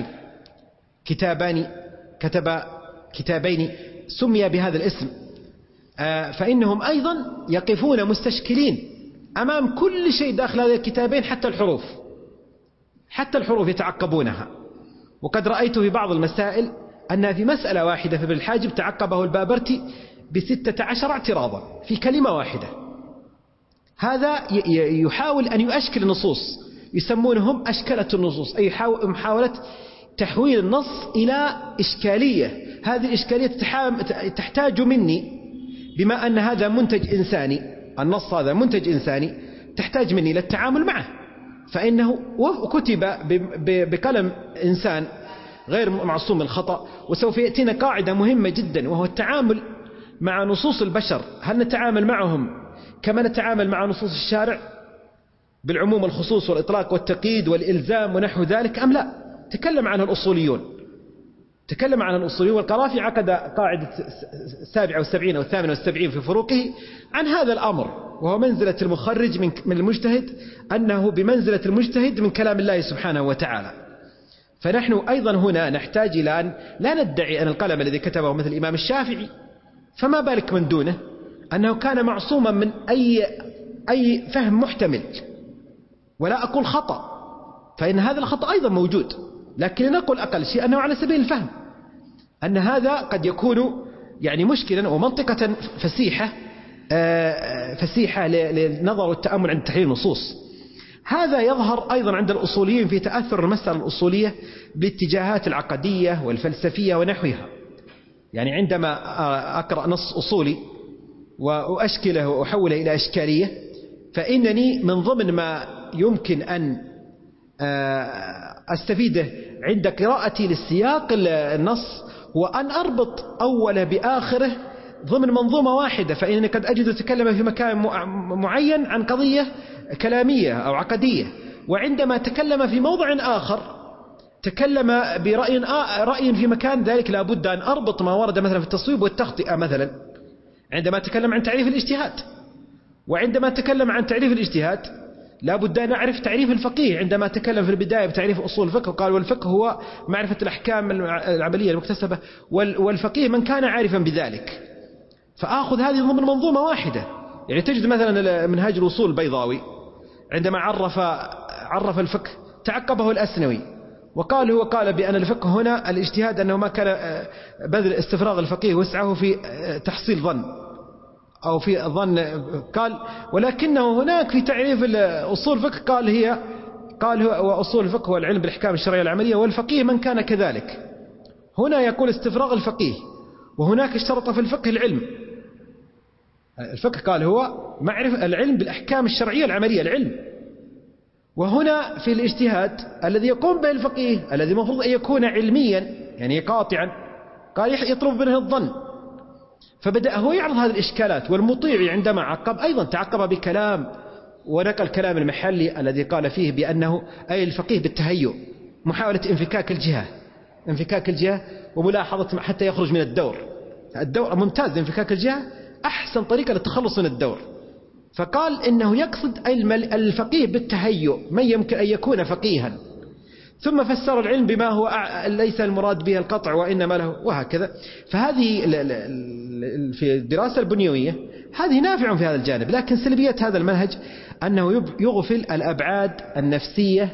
كتب كتابين سمي بهذا الاسم، فإنهم أيضا يقفون مستشكلين أمام كل شيء داخل هذه الكتابين، حتى الحروف يتعقبونها. وقد رأيت في بعض المسائل أن في مسألة واحدة في ابن الحاجب تعقبه البابرتي ب16 اعتراضا في كلمة واحدة. هذا يحاول أن يؤشكل النصوص، يسمونهم أشكلة النصوص، أي محاولة تحويل النص إلى إشكالية. هذه الإشكالية تحتاج مني، بما أن هذا منتج إنساني، النص هذا منتج إنساني، تحتاج مني للتعامل معه، فإنه كتب بقلم إنسان غير معصوم من الخطأ. وسوف يأتينا قاعدة مهمة جدا، وهو التعامل مع نصوص البشر. هل نتعامل معهم كما نتعامل مع نصوص الشارع بالعموم والخصوص والإطلاق والتقييد والإلزام ونحو ذلك أم لا؟ تكلم عنها الأصوليون، والقرافي عقد قاعدة 77 أو 78 في فروقه عن هذا الأمر، وهو منزلة المخرج من المجتهد، أنه بمنزلة المجتهد من كلام الله سبحانه وتعالى. فنحن أيضا هنا نحتاج إلى أن لا ندعي أن القلم الذي كتبه مثل الإمام الشافعي، فما بالك من دونه، أنه كان معصوما من أي فهم محتمل، ولا أقول خطأ، فإن هذا الخطأ أيضا موجود، لكن نقول أقل شيء أنه على سبيل الفهم، أن هذا قد يكون يعني مشكلا ومنطقة فسيحة للنظر والتأمل عند تحليل النصوص. هذا يظهر أيضا عند الأصوليين في تأثر المسألة الأصولية بالاتجاهات العقدية والفلسفية ونحوها. يعني عندما أقرأ نص أصولي وأشكله وأحوله إلى أشكالية، فإنني من ضمن ما يمكن أن أستفيده عند قراءتي للسياق النص هو أن أربط أوله بآخره ضمن منظومة واحدة، فإنني قد أجد تكلم في مكان معين عن قضية كلامية أو عقدية، وعندما تكلم في موضع آخر تكلم برأي في مكان ذلك، لا بد أن أربط ما ورد مثلا في التصويب والتخطئة، مثلا عندما تكلم عن تعريف الاجتهاد، وعندما تكلم عن تعريف الاجتهاد لا بد أن نعرف تعريف الفقيه، عندما تكلم في البداية بتعريف أصول الفقه وقال والفقه هو معرفة الأحكام العملية المكتسبة، والفقيه من كان عارفا بذلك، فآخذ هذه ضمن منظومة واحدة. يعني تجد مثلا منهاج الوصول البيضاوي عندما عرف الفقه تعقبه الأسنوي وقال بأن الفقه هنا الاجتهاد، أنه ما كان بذل استفراغ الفقيه وسعه في تحصيل ظن أو في ظن، قال ولكنه هناك في تعريف أصول الفقه قال هو أصول الفقه هو العلم بالأحكام الشرعية العملية، والفقيه من كان كذلك. هنا يقول استفراغ الفقيه، وهناك اشترط في الفقه العلم. الفقه قال هو معرفة العلم بالأحكام الشرعية العملية، العلم. وهنا في الاجتهاد الذي يقوم به الفقيه الذي المفروض أن يكون علميا يعني قاطعا، قال يطلب منه الظن، فبدأ هو يعرض هذه الإشكالات. والمطيع عندما عقب أيضا تعقب بكلام ونقل كلام المحلي الذي قال فيه بأنه أي الفقيه بالتهيؤ، محاولة انفكاك الجهة وملاحظة حتى يخرج من الدور ممتاز، انفكاك الجهة أحسن طريقة للتخلص من الدور. فقال إنه يقصد الفقيه بالتهيؤ من يمكن أن يكون فقيها، ثم فسر العلم بما هو ليس المراد به القطع وإنما له، وهكذا. فهذه في الدراسة البنيوية هذه نافع في هذا الجانب، لكن سلبية هذا المنهج أنه يغفل الأبعاد النفسية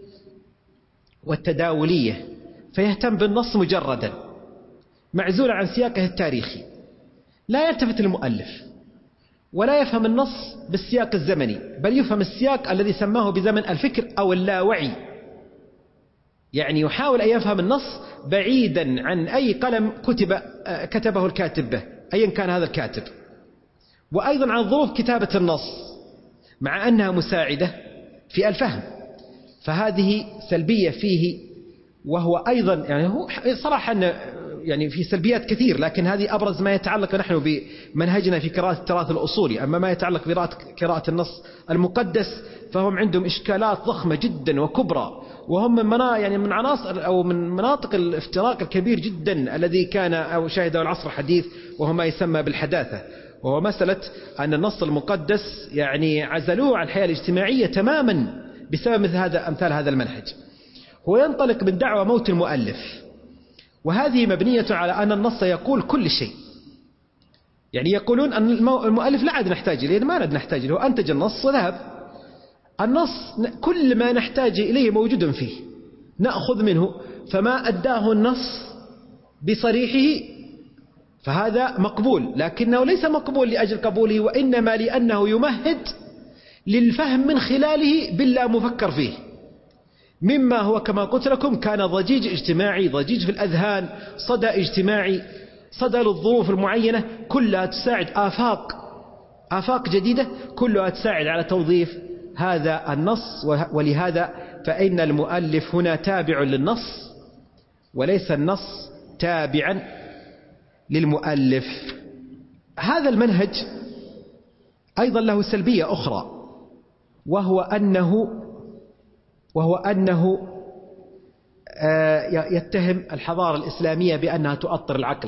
والتداولية، فيهتم بالنص مجردا معزول عن سياقه التاريخي، لا يلتفت المؤلف ولا يفهم النص بالسياق الزمني، بل يفهم السياق الذي سماه بزمن الفكر أو اللاوعي. يعني يحاول أن يفهم النص بعيدا عن أي قلم كتبه الكاتب به أيا كان هذا الكاتب، وأيضا عن ظروف كتابة النص مع أنها مساعدة في الفهم. فهذه سلبية فيه، وهو أيضا يعني هو صراحة يعني في سلبيات كثير، لكن هذه أبرز ما يتعلق نحن بمنهجنا في قراءة التراث الأصولي. أما ما يتعلق بقراءة النص المقدس فهم عندهم إشكالات ضخمة جدا وكبرى، وهم من عناصر أو من مناطق الافتراق الكبير جدا الذي كان أو شاهده العصر الحديث، وهو ما يسمى بالحداثة، وهو مسألة أن النص المقدس يعني عزلوه عن الحياة الاجتماعية تماما بسبب أمثال هذا المنهج. هو ينطلق من دعوى موت المؤلف، وهذه مبنية على أن النص يقول كل شيء. يعني يقولون أن المؤلف لا عاد نحتاج إليه، ما نحتاج إليه، أنتج النص وذهب. النص كل ما نحتاج إليه موجود فيه، نأخذ منه، فما أداه النص بصريحه فهذا مقبول، لكنه ليس مقبول لأجل قبوله، وإنما لأنه يمهد للفهم من خلاله باللا مفكر فيه، مما هو كما قلت لكم كان ضجيج اجتماعي، ضجيج في الأذهان، صدى اجتماعي، صدى للظروف المعينة، كلها تساعد آفاق جديدة، كلها تساعد على توظيف هذا النص. ولهذا فإن المؤلف هنا تابع للنص وليس النص تابعا للمؤلف. هذا المنهج أيضا له سلبية أخرى، وهو أنه يتهم الحضارة الإسلامية بأنها تؤطر العقل،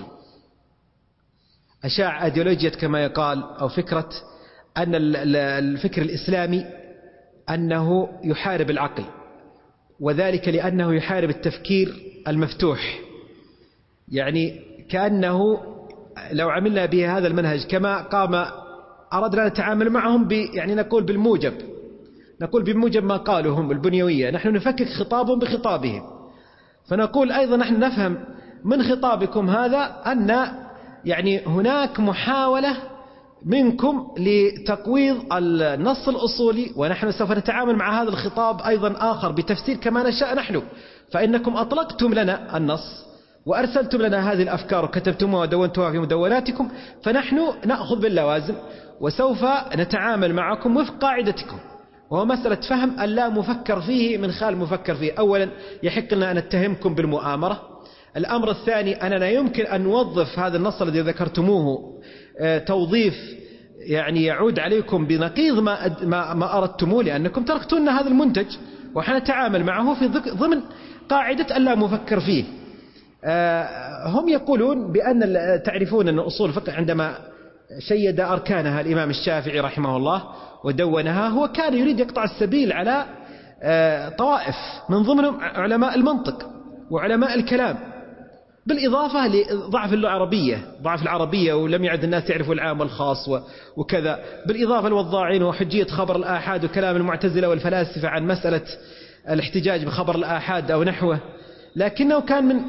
أشاع أيديولوجية كما يقال، أو فكرة أن الفكر الإسلامي أنه يحارب العقل، وذلك لأنه يحارب التفكير المفتوح. يعني كأنه لو عملنا به هذا المنهج كما قام أردنا نتعامل معهم يعني نقول بموجب ما قالوا هم البنيوية، نحن نفكك خطابهم بخطابهم، فنقول أيضا نحن نفهم من خطابكم هذا أن يعني هناك محاولة منكم لتقويض النص الأصولي، ونحن سوف نتعامل مع هذا الخطاب أيضا آخر بتفسير كما نشاء نحن، فإنكم أطلقتم لنا النص وأرسلتم لنا هذه الأفكار وكتبتموها ودونتوها في مدوناتكم، فنحن نأخذ باللوازم وسوف نتعامل معكم وفق قاعدتكم، وهو مسألة فهم اللا مفكر فيه من خال مفكر فيه. أولا يحق لنا أن نتهمكم بالمؤامرة. الأمر الثاني أننا يمكن أن نوظف هذا النص الذي ذكرتموه توظيف يعني يعود عليكم بنقيض ما أردتموه، لأنكم تركتون هذا المنتج وحنتعامل معه في ضمن قاعدة اللا مفكر فيه. هم يقولون بأن تعرفون أن أصول الفقه عندما شيد أركانها الإمام الشافعي رحمه الله ودونها، هو كان يريد يقطع السبيل على طوائف من ضمنهم علماء المنطق وعلماء الكلام، بالإضافة لضعف ضعف العربية ولم يعد الناس يعرفوا العام والخاص وكذا، بالإضافة للوضاعين وحجية خبر الآحاد وكلام المعتزلة والفلاسفة عن مسألة الاحتجاج بخبر الآحاد أو نحوه. لكنه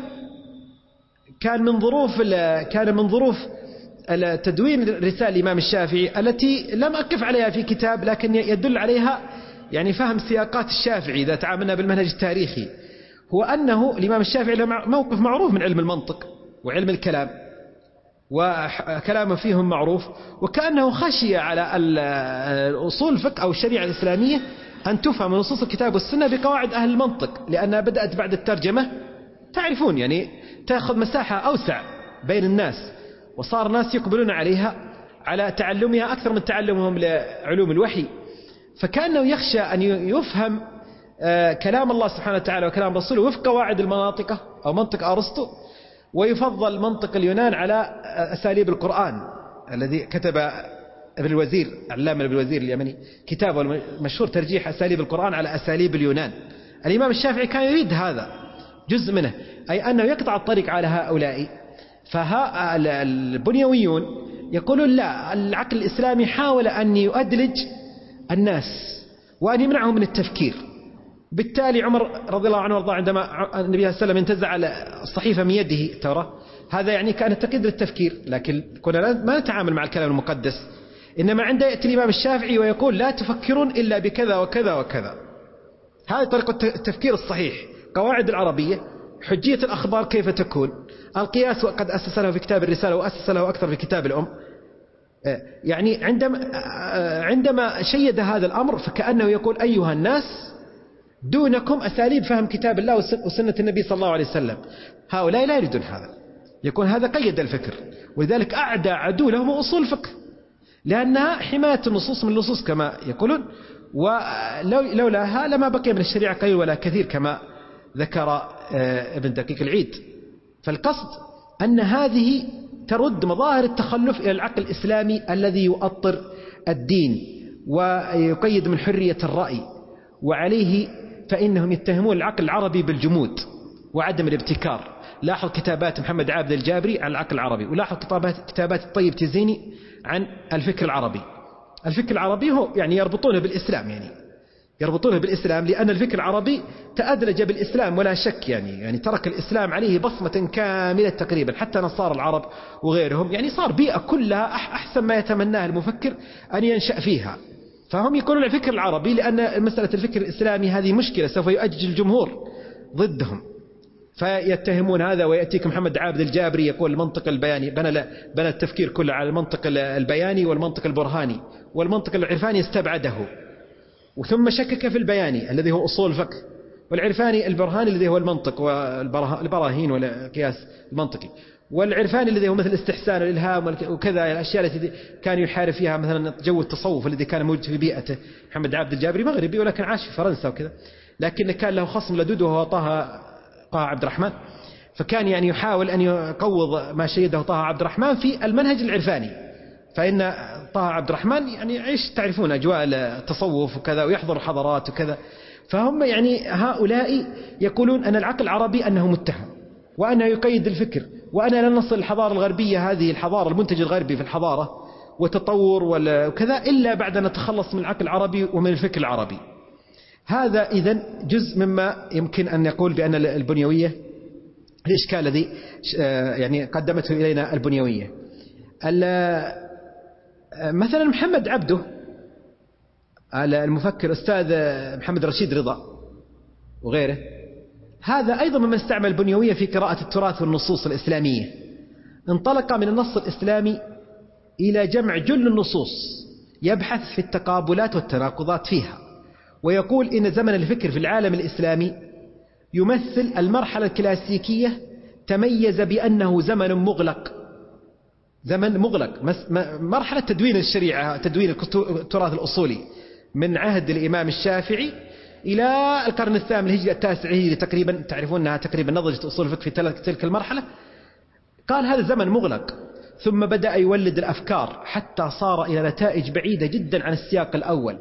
كان من ظروف تدوين رسالة الإمام الشافعي التي لم أقف عليها في كتاب، لكن يدل عليها يعني فهم سياقات الشافعي إذا تعاملنا بالمنهج التاريخي، هو أنه الإمام الشافعي له موقف معروف من علم المنطق وعلم الكلام، وكلامه فيهم معروف، وكأنه خشي على الأصول الفقه أو الشريعة الإسلامية أن تفهم من نصوص الكتاب والسنة بقواعد أهل المنطق، لأنها بدأت بعد الترجمة تعرفون يعني تأخذ مساحة أوسع بين الناس، وصار الناس يقبلون عليها على تعلمها أكثر من تعلمهم لعلوم الوحي، فكأنه يخشى أن يفهم كلام الله سبحانه وتعالى وكلام رسوله وفق قواعد المناطق أو منطق أرسطو، ويفضل منطق اليونان على أساليب القرآن الذي كتب ابن الوزير علامة ابن الوزير اليمني كتابه المشهور ترجيح أساليب القرآن على أساليب اليونان. الإمام الشافعي كان يريد هذا جزء منه، أي أنه يقطع الطريق على هؤلاء. البنيويون يقولون لا، العقل الإسلامي حاول أن يؤدلج الناس وأن يمنعهم من التفكير. بالتالي عمر رضي الله عنه وارضاه عندما النبي صلى الله عليه وسلم انتزع الصحيفة من يده التوراة، هذا يعني كان تقييد للتفكير، لكن كنا ما نتعامل مع الكلام المقدس، إنما عند يأتي الإمام الشافعي ويقول لا تفكرون إلا بكذا وكذا وكذا. هذه طريقة التفكير الصحيح، قواعد العربية، حجية الأخبار كيف تكون، القياس وقد أسس له في كتاب الرسالة وأسس له أكثر في كتاب الأم. يعني عندما شيد هذا الأمر فكأنه يقول أيها الناس دونكم أساليب فهم كتاب الله وسنة النبي صلى الله عليه وسلم، هؤلاء لا يريدون هذا، يكون هذا قيد الفكر، ولذلك أعدى عدو لهم أصول الفقه، لأنها حماية النصوص من اللصوص كما يقولون، ولولاها لما بقي من الشريعة قليل ولا كثير كما ذكر ابن دقيق العيد. فالقصد أن هذه ترد مظاهر التخلف إلى العقل الإسلامي الذي يؤطر الدين ويقيد من حرية الرأي، وعليه فإنهم يتهمون العقل العربي بالجمود وعدم الابتكار. لاحظ كتابات محمد عابد الجابري عن العقل العربي، ولاحظ كتابات الطيب تزيني عن الفكر العربي. الفكر العربي هو يعني يربطونه بالإسلام، لأن الفكر العربي تأدلج بالإسلام ولا شك، يعني ترك الإسلام عليه بصمة كاملة تقريبا، حتى نصارى العرب وغيرهم، يعني صار بيئة كلها أحسن ما يتمناه المفكر أن ينشأ فيها. فهم يقولون الفكر العربي لأن مسألة الفكر الإسلامي هذه مشكلة سوف يؤجج الجمهور ضدهم، فيتهمون هذا. ويأتيك محمد عابد الجابري يقول المنطق البياني بنى التفكير كله على المنطق البياني والمنطق البرهاني، والمنطق العرفاني استبعده، وثم شكك في البياني الذي هو أصول الفقه، والعرفاني البرهاني الذي هو المنطق والبراهين والقياس المنطقي، والعرفاني الذي هو مثل الاستحسان والإلهام وكذا الأشياء التي كان يحارب فيها مثلا جو التصوف الذي كان موجود في بيئته. محمد عابد الجابري مغربي ولكن عاش في فرنسا وكذا، لكن كان له خصم لدود وهو طه عبد الرحمن، فكان يعني يحاول أن يقوض ما شيده طه عبد الرحمن في المنهج العرفاني. فإن طه عبد الرحمن يعني عيش تعرفون أجواء التصوف وكذا ويحضر حضارات وكذا، فهم يعني هؤلاء يقولون أن العقل العربي أنه متهم، وأنه يقيد الفكر، وأنا لن نصل الحضارة الغربية هذه الحضارة المنتج الغربي في الحضارة وتطور وكذا إلا بعد أن نتخلص من العقل العربي ومن الفكر العربي. هذا إذن جزء مما يمكن أن يقول بأن البنيوية الإشكال الذي يعني قدمته إلينا البنيوية. مثلا محمد عبده المفكر أستاذ محمد رشيد رضا وغيره، هذا أيضا مما استعمل البنيوية في قراءة التراث والنصوص الإسلامية. انطلق من النص الإسلامي إلى جمع جل النصوص، يبحث في التقابلات والتناقضات فيها، ويقول إن زمن الفكر في العالم الإسلامي يمثل المرحلة الكلاسيكية، تميز بأنه زمن مغلق، زمن مغلق، مرحلة تدوين الشريعة، تدوين التراث الأصولي من عهد الإمام الشافعي إلى القرن الثامن الهجري التاسع الهجري تقريبا، تعرفون أنها تقريبا نضجت أصول الفقه في تلك المرحلة. قال هذا زمن مغلق، ثم بدأ يولد الأفكار حتى صار إلى نتائج بعيدة جدا عن السياق الأول.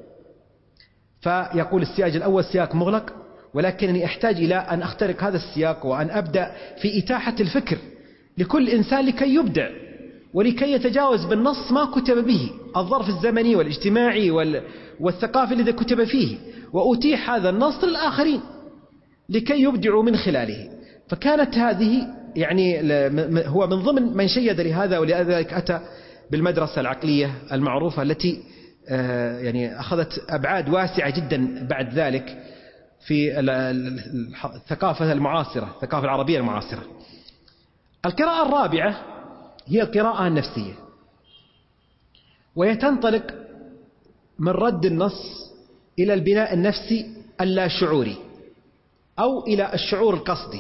فيقول السياق الأول سياق مغلق، ولكنني أحتاج إلى أن أخترق هذا السياق وأن أبدأ في إتاحة الفكر لكل إنسان لكي يبدع ولكي يتجاوز بالنص ما كتب به، الظرف الزمني والاجتماعي والثقافي الذي كتب فيه، وأتيح هذا النص للآخرين لكي يبدعوا من خلاله. فكانت هذه يعني هو من ضمن من شيد لهذا، ولذلك أتى بالمدرسة العقلية المعروفة التي يعني أخذت أبعاد واسعة جدا بعد ذلك في الثقافة المعاصرة، الثقافة العربية المعاصرة. القراءة الرابعة هي القراءة النفسية، وهي تنطلق من رد النص إلى البناء النفسي اللاشعوري أو إلى الشعور القصدي.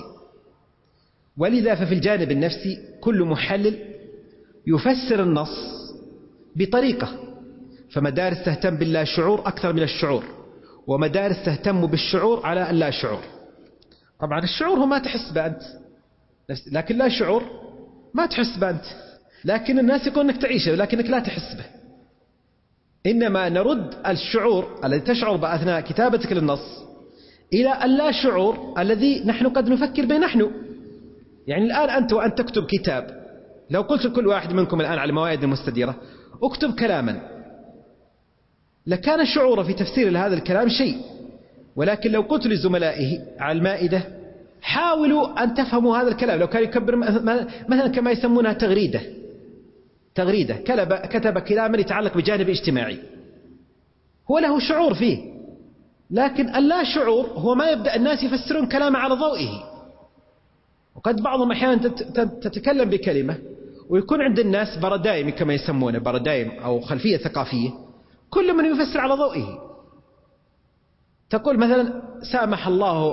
ولذا ففي الجانب النفسي كل محلل يفسر النص بطريقة، فمدارس تهتم باللاشعور أكثر من الشعور، ومدارس تهتم بالشعور على اللاشعور. طبعا الشعور هو ما تحس به أنت، لكن لا شعور ما تحس به أنت، لكن الناس يقول أنك تعيشه لكنك لا تحس به. إنما نرد الشعور الذي تشعر بأثناء كتابتك للنص إلى اللا شعور الذي نحن قد نفكر به نحن. يعني الآن أنت وأنت تكتب كتاب، لو قلت لكل واحد منكم الآن على الموائد المستديرة اكتب كلاما، لكان شعوره في تفسير لهذا الكلام شيء، ولكن لو قلت لزملائه على المائدة حاولوا أن تفهموا هذا الكلام، لو كان يكبر مثلا كما يسمونها تغريدة كتب كلاما يتعلق بجانب اجتماعي، هو له شعور فيه، لكن اللا شعور هو ما يبدأ الناس يفسرون كلامه على ضوئه. وقد بعضهم أحيانا تتكلم بكلمة ويكون عند الناس بارادايم كما يسمونه، بارادايم أو خلفية ثقافية، كل من يفسر على ضوئه. تقول مثلا سامح الله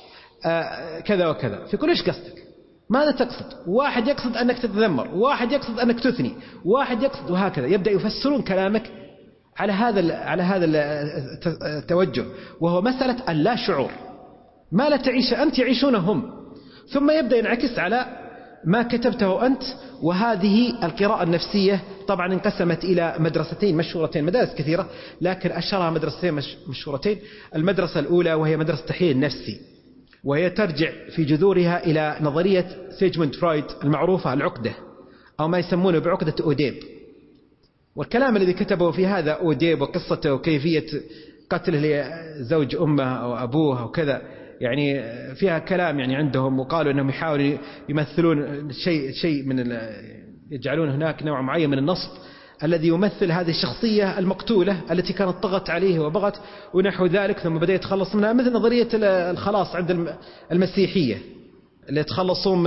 كذا وكذا، فيقول إيش قصدك؟ ماذا تقصد؟ واحد يقصد أنك تتذمر، واحد يقصد أنك تثني، واحد يقصد، وهكذا يبدأ يفسرون كلامك على هذا التوجه، وهو مسألة اللا شعور، ما لا تعيش أنت يعيشونه هم، ثم يبدأ ينعكس على ما كتبته أنت. وهذه القراءة النفسية طبعا انقسمت إلى مدرستين مشهورتين، مدارس كثيرة لكن أشهرها مدرستين مشهورتين. المدرسة الأولى وهي مدرسة التحليل النفسي، وهي ترجع في جذورها إلى نظرية سيجموند فرويد المعروفة العقدة، أو ما يسمونه بعقدة أوديب. والكلام الذي كتبه في هذا أوديب وقصته وكيفية قتله لزوج أمه أو أبوه وكذا، يعني فيها كلام يعني عندهم، وقالوا أنهم يحاولوا يمثلون شيء من يجعلون هناك نوع معين من النصب الذي يمثل هذه الشخصية المقتولة التي كانت طغت عليه وبغت ونحو ذلك، ثم بدأ يتخلص منها، مثل نظرية الخلاص عند المسيحية اللي يتخلصون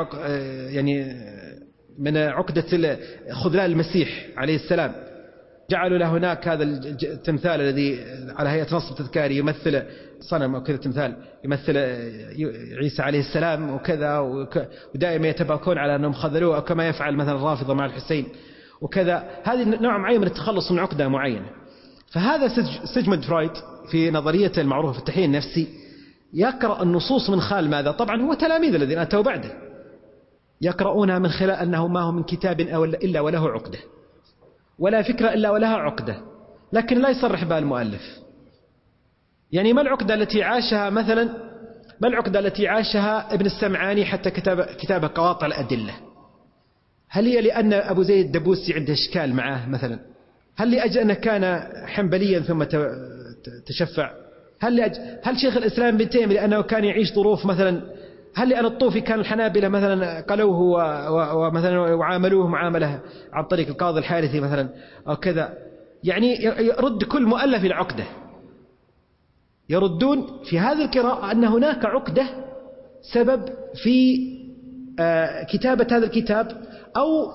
من عقدة خذلان المسيح عليه السلام. جعلوا له هناك هذا التمثال الذي على هيئة نصب تذكاري يمثل صنم أو كذا، تمثال يمثل عيسى عليه السلام وكذا، ودائما يتباكون على أنهم خذلوه، أو كما يفعل مثلا الرافضة مع الحسين وكذا. هذه نوع معين من التخلص من عقدة معينة. فهذا سيجموند فرويد في نظريته المعروفة في التحليل النفسي يقرأ النصوص من خلال ماذا؟ طبعا هو تلاميذ الذين أتوا بعده يقرؤونها من خلال أنه ما هو من كتاب إلا وله عقدة، ولا فكرة إلا ولها عقدة، لكن لا يصرح بها المؤلف. يعني ما العقدة التي عاشها مثلا ما العقدة التي عاشها ابن السمعاني حتى كتاب قواطع الأدلة؟ هل هي لأن أبو زيد الدبوسي عنده إشكال معه مثلا؟ هل لأجل أنه كان حنبليا ثم تشفع؟ هل شيخ الإسلام ابن تيمية لأنه كان يعيش ظروف مثلا؟ هل لأن الطوفي كان الحنابلة مثلا قلوه ومثلا وعاملوه معاملة عن طريق القاضي الحارثي مثلا أو كذا؟ يعني يرد كل مؤلف إلى عقدة. يردون في هذه القراءة أن هناك عقدة سبب في كتابة هذا الكتاب، أو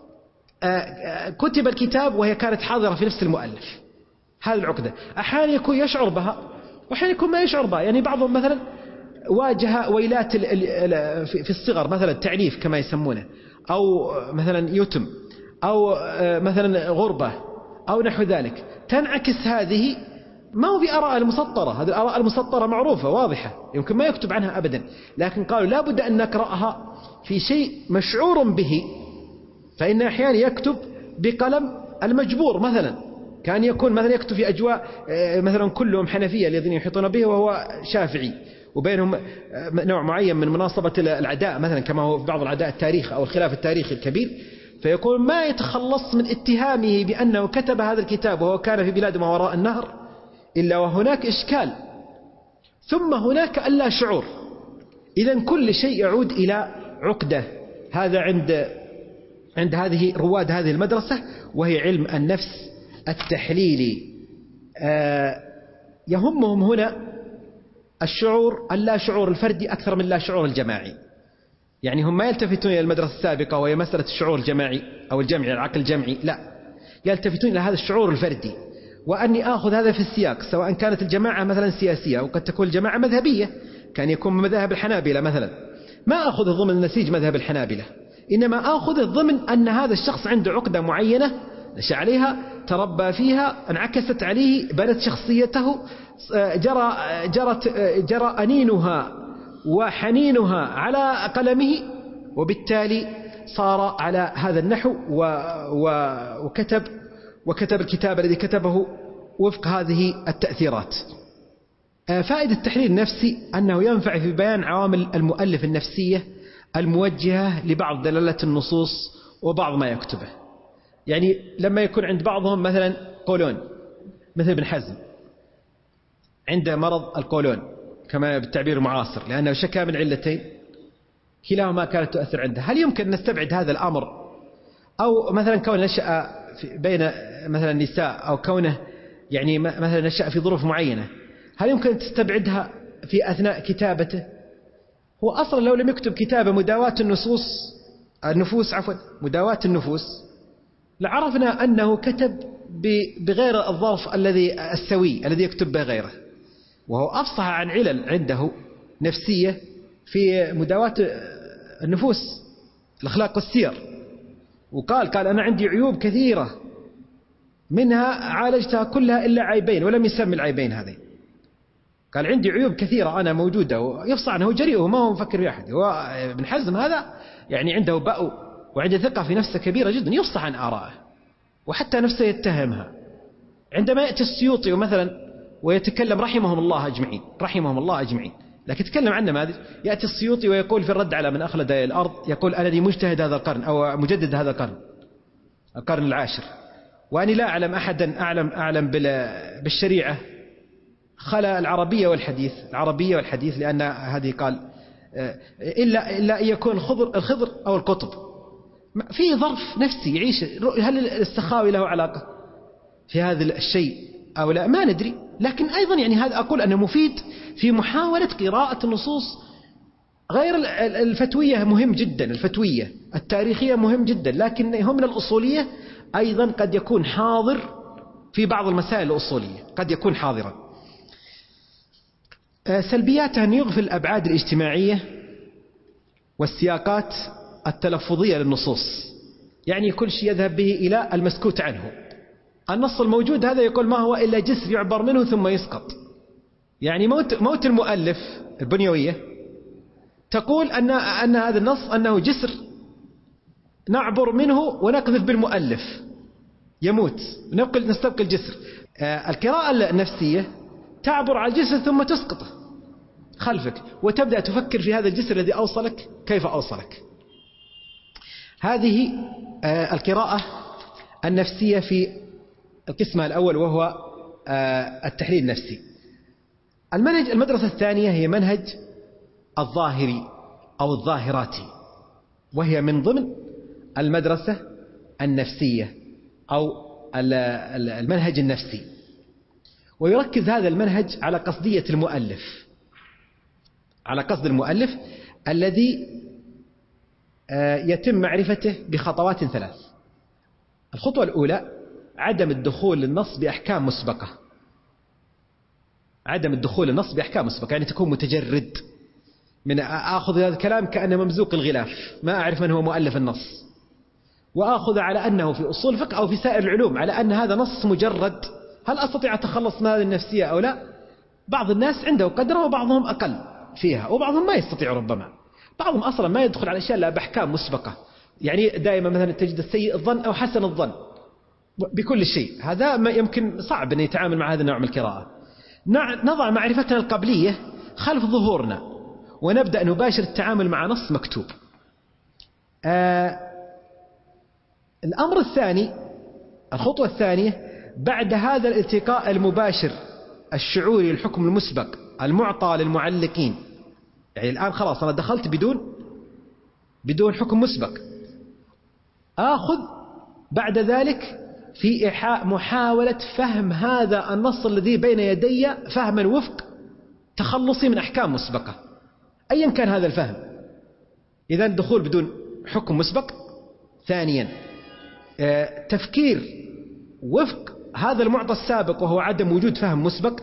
كتب الكتاب وهي كانت حاضرة في نفس المؤلف. هذه العقدة أحيانا يكون يشعر بها وأحيانا يكون ما يشعر بها. يعني بعضهم مثلا واجه ويلات في الصغر مثلا تعريف كما يسمونه، أو مثلا يتم، أو مثلا غربة أو نحو ذلك، تنعكس هذه ما هو بآراء المسطرة. هذه الآراء المسطرة معروفة واضحة يمكن ما يكتب عنها أبدا، لكن قالوا لا بد أن نقرأها في شيء مشعور به. فإن أحيانا يكتب بقلم المجبور مثلا، كان يكون مثلا يكتب في أجواء مثلا كلهم حنفية الذين يحيطون به وهو شافعي، وبينهم نوع معين من مناصبة العداء مثلا كما هو في بعض العداء التاريخ أو الخلاف التاريخي الكبير، فيكون ما يتخلص من اتهامه بأنه كتب هذا الكتاب وهو كان في بلاد ما وراء النهر إلا وهناك إشكال، ثم هناك ألا شعور. إذن كل شيء يعود إلى عقدة. هذا عند هذه رواد هذه المدرسة، وهي علم النفس التحليلي. يهمهم هنا الشعور اللا شعور الفردي أكثر من لا شعور الجماعي. يعني هم ما يلتفتون إلى المدرسة السابقة وهي مسألة الشعور الجماعي أو الجمعي العقل الجمعي، لا، يلتفتون إلى هذا الشعور الفردي، وأني آخذ هذا في السياق، سواء كانت الجماعة مثلا سياسية أو قد تكون الجماعة مذهبية، كان يكون مذهب الحنابلة مثلا، ما أخذ ضمن نسيج مذهب الحنابلة، إنما أخذ ضمن أن هذا الشخص عنده عقدة معينة نشأ عليها، تربى فيها، انعكست عليه، بنت شخصيته، جرى أنينها وحنينها على قلمه، وبالتالي صار على هذا النحو وكتب الكتاب الذي كتبه وفق هذه التأثيرات. فائدة التحليل النفسي أنه ينفع في بيان عوامل المؤلف النفسية الموجهة لبعض دلالات النصوص وبعض ما يكتبه. يعني لما يكون عند بعضهم مثلا قولون، مثل ابن حزم عنده مرض القولون كما بالتعبير المعاصر، لأنه شكى من علتين كلاهما كانت تؤثر عنده. هل يمكن نستبعد هذا الأمر؟ أو مثلا كونه نشأ بين مثلا النساء، أو كونه يعني مثلا نشأ في ظروف معينة، هل يمكن تستبعدها في أثناء كتابته؟ هو أصلا لو لم يكتب كتابة مداواة مداواة النفوس لعرفنا أنه كتب بغير الظرف السوي الذي يكتب به غيره، وهو أفصح عن علل عنده نفسية في مداواة النفوس، الأخلاق والسير، وقال أنا عندي عيوب كثيرة منها عالجتها كلها إلا عيبين، ولم يسمي العيبين هذين. قال عندي عيوب كثيرة أنا موجودة، ويفصح عنه جريء وما هو مفكر في أحد. هو ابن حزم هذا يعني عنده بأو وعنده ثقة في نفسه كبيرة جدا، يفصح عن آرائه وحتى نفسه يتهمها. عندما يأتي السيوطي مثلا ويتكلم رحمهم الله أجمعين، لكن يتكلم عنه ماذا؟ يأتي السيوطي ويقول في الرد على من أخلد الأرض، يقول أنا مجتهد هذا القرن أو مجدد هذا القرن العاشر، وأني لا أعلم أحدا أعلم بالشريعة خلا العربية والحديث، لأن هذه قال إلا يكون الخضر أو القطب. في ظرف نفسي يعيش. هل السخاوي له علاقة في هذا الشيء أو لا؟ ما ندري. لكن أيضا يعني هذا أقول أنه مفيد في محاولة قراءة النصوص غير الفتوية. مهم جدا الفتوية التاريخية مهم جدا، لكن هم من الأصولية أيضا قد يكون حاضر في بعض المسائل الأصولية، قد يكون حاضرا. سلبياته أن يغفل الأبعاد الاجتماعية والسياقات التلفظية للنصوص، يعني كل شيء يذهب به إلى المسكوت عنه. النص الموجود هذا يقول ما هو إلا جسر يعبر منه ثم يسقط. يعني موت المؤلف البنيوية تقول أن هذا النص أنه جسر نعبر منه ونقذف بالمؤلف يموت، نستبقي الجسر. القراءة النفسية تعبر على الجسر ثم تسقطه، خلفك، وتبدأ تفكر في هذا الجسر الذي أوصلك كيف أوصلك. هذه القراءة النفسية في القسم الأول، وهو التحليل النفسي. المدرسة الثانية هي منهج الظاهري أو الظاهراتي، وهي من ضمن المدرسة النفسية أو المنهج النفسي. ويركز هذا المنهج على قصدية المؤلف، على قصد المؤلف الذي يتم معرفته بخطوات 3. الخطوة الأولى عدم الدخول للنص بأحكام مسبقة. عدم الدخول للنص بأحكام مسبقة يعني تكون متجرد من أخذ هذا الكلام كأنه ممزوق الغلاف، ما أعرف من هو مؤلف النص، وأخذ على أنه في أصول الفقه أو في سائر العلوم على أن هذا نص مجرد. هل أستطيع أتخلص من هذه النفسية أو لا؟ بعض الناس عنده قدرة وبعضهم أقل فيها، وبعضهم ما يستطيع، ربما بعضهم أصلا ما يدخل على أشياء لا بأحكام مسبقة. يعني دائما مثلا تجد السيء الظن أو حسن الظن بكل شيء، هذا ما يمكن صعب أن يتعامل مع هذا النوع من القراءة. نضع معرفتنا القبلية خلف ظهورنا ونبدأ نباشر التعامل مع نص مكتوب. الأمر الثاني، الخطوة الثانية، بعد هذا الالتقاء المباشر الشعوري الحكم المسبق المعطى للمعلقين، يعني الآن خلاص أنا دخلت بدون حكم مسبق، آخذ بعد ذلك في محاولة فهم هذا النص الذي بين يدي فهما وفق تخلصي من أحكام مسبقة أيا كان هذا الفهم. إذا دخول بدون حكم مسبق. ثانيا تفكير وفق هذا المعطى السابق وهو عدم وجود فهم مسبق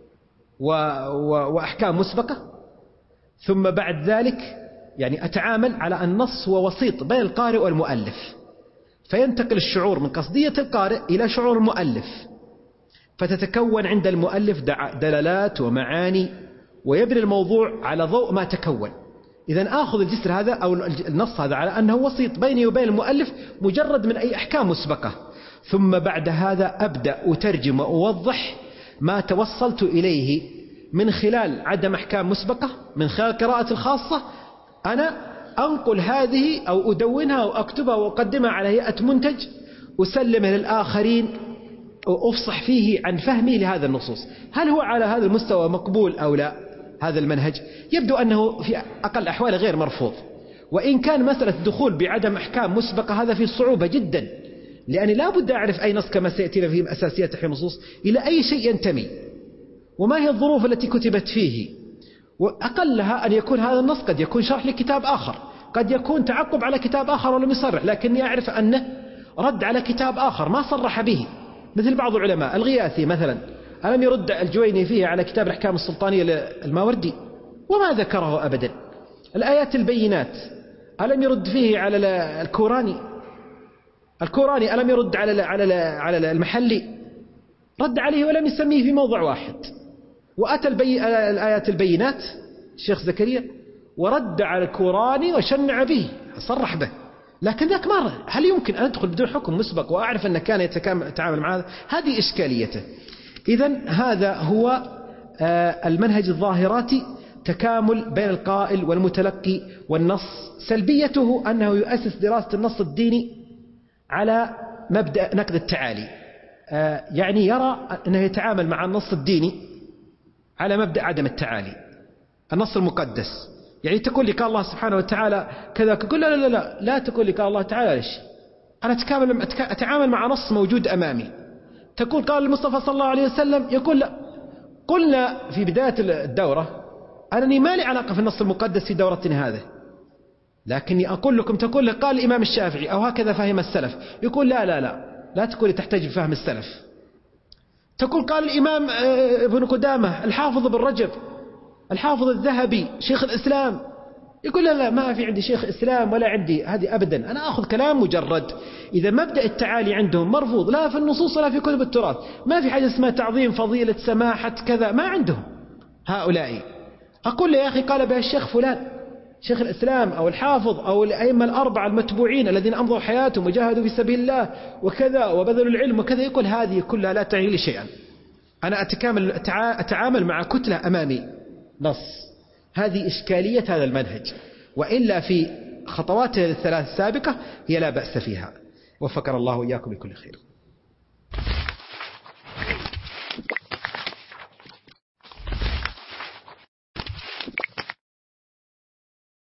وأحكام مسبقة. ثم بعد ذلك يعني أتعامل على النص هو وسيط بين القارئ والمؤلف، فينتقل الشعور من قصدية القارئ إلى شعور المؤلف، فتتكون عند المؤلف دلالات ومعاني، ويبني الموضوع على ضوء ما تكون. إذن آخذ الجسر هذا أو النص هذا على أنه وسيط بيني وبين المؤلف مجرد من أي أحكام مسبقة، ثم بعد هذا أبدأ أترجم وأوضح ما توصلت إليه من خلال عدم أحكام مسبقة، من خلال قراءة الخاصة. أنا أنقل هذه أو أدونها وأكتبها وأقدمها على هيئة منتج أسلمه للآخرين وأفصح فيه عن فهمي لهذا النصوص. هل هو على هذا المستوى مقبول أو لا؟ هذا المنهج يبدو أنه في أقل أحوال غير مرفوض، وإن كان مسألة الدخول بعدم أحكام مسبقة هذا في صعوبة جدا، لأني لا بد أعرف أي نص كما سيأتينا في أساسيات تحرير النصوص إلى أي شيء ينتمي، وما هي الظروف التي كتبت فيه، وأقلها أن يكون هذا النص قد يكون شرح لكتاب آخر، قد يكون تعقب على كتاب آخر ولم يصرح، لكني أعرف أنه رد على كتاب آخر ما صرح به، مثل بعض العلماء. الغياثي مثلا ألم يرد الجويني فيه على كتاب الأحكام السلطانية للماوردي وما ذكره أبدا. الآيات البينات ألم يرد فيه على الكوراني ألم يرد على المحلي، رد عليه ولم يسميه في موضع واحد. وأتى الآيات البينات الشيخ زكريا ورد على الكوراني وشنع به، صرح به، لكن ذاك مرة هل يمكن أن أدخل بدون حكم مسبق وأعرف أنه كان يتعامل مع هذا؟ هذه إشكاليته. إذن هذا هو المنهج الظاهراتي، تكامل بين القائل والمتلقي والنص. سلبيته أنه يؤسس دراسة النص الديني على مبدأ نقد التعالي، يعني يرى أنه يتعامل مع النص الديني على مبدأ عدم التعالي. النص المقدس يعني تقول لي قال الله سبحانه وتعالى كذا، أقول لا لا لا لا تقول لي قال الله تعالى ليش، أنا أتعامل مع نص موجود أمامي. تقول قال المصطفى صلى الله عليه وسلم، يقول لا. قلنا في بداية الدورة أنني ما لي علاقة في النص المقدس في دورتنا هذه، لكني أقول لكم تقول لك قال الإمام الشافعي أو هكذا فهم السلف، يقول لا لا لا لا تقولي تحتاج بفهم السلف. تقول قال الإمام ابن قدامة، الحافظ ابن رجب، الحافظ الذهبي، شيخ الإسلام، يقول لا لا ما في عندي شيخ إسلام ولا عندي هذه أبدا، أنا أخذ كلام مجرد. إذا مبدأ التعالي عندهم مرفوض لا في النصوص ولا في كتب التراث، ما في حاجة اسمها تعظيم فضيلة سماحة كذا، ما عندهم هؤلاء. أقول له يا أخي قال بها الشيخ فلان، شيخ الإسلام أو الحافظ أو الأئمة الأربعة المتبوعين الذين أمضوا حياتهم وجاهدوا في سبيل الله وكذا وبذلوا العلم وكذا، يقول هذه كلها لا تعني لي شيئا. أنا أتعامل مع كتلة أمامي نص، هذه إشكالية هذا المنهج، وإلا في خطواته الثلاث السابقة هي لا بأس فيها. وفقنا الله وإياكم لكل خير.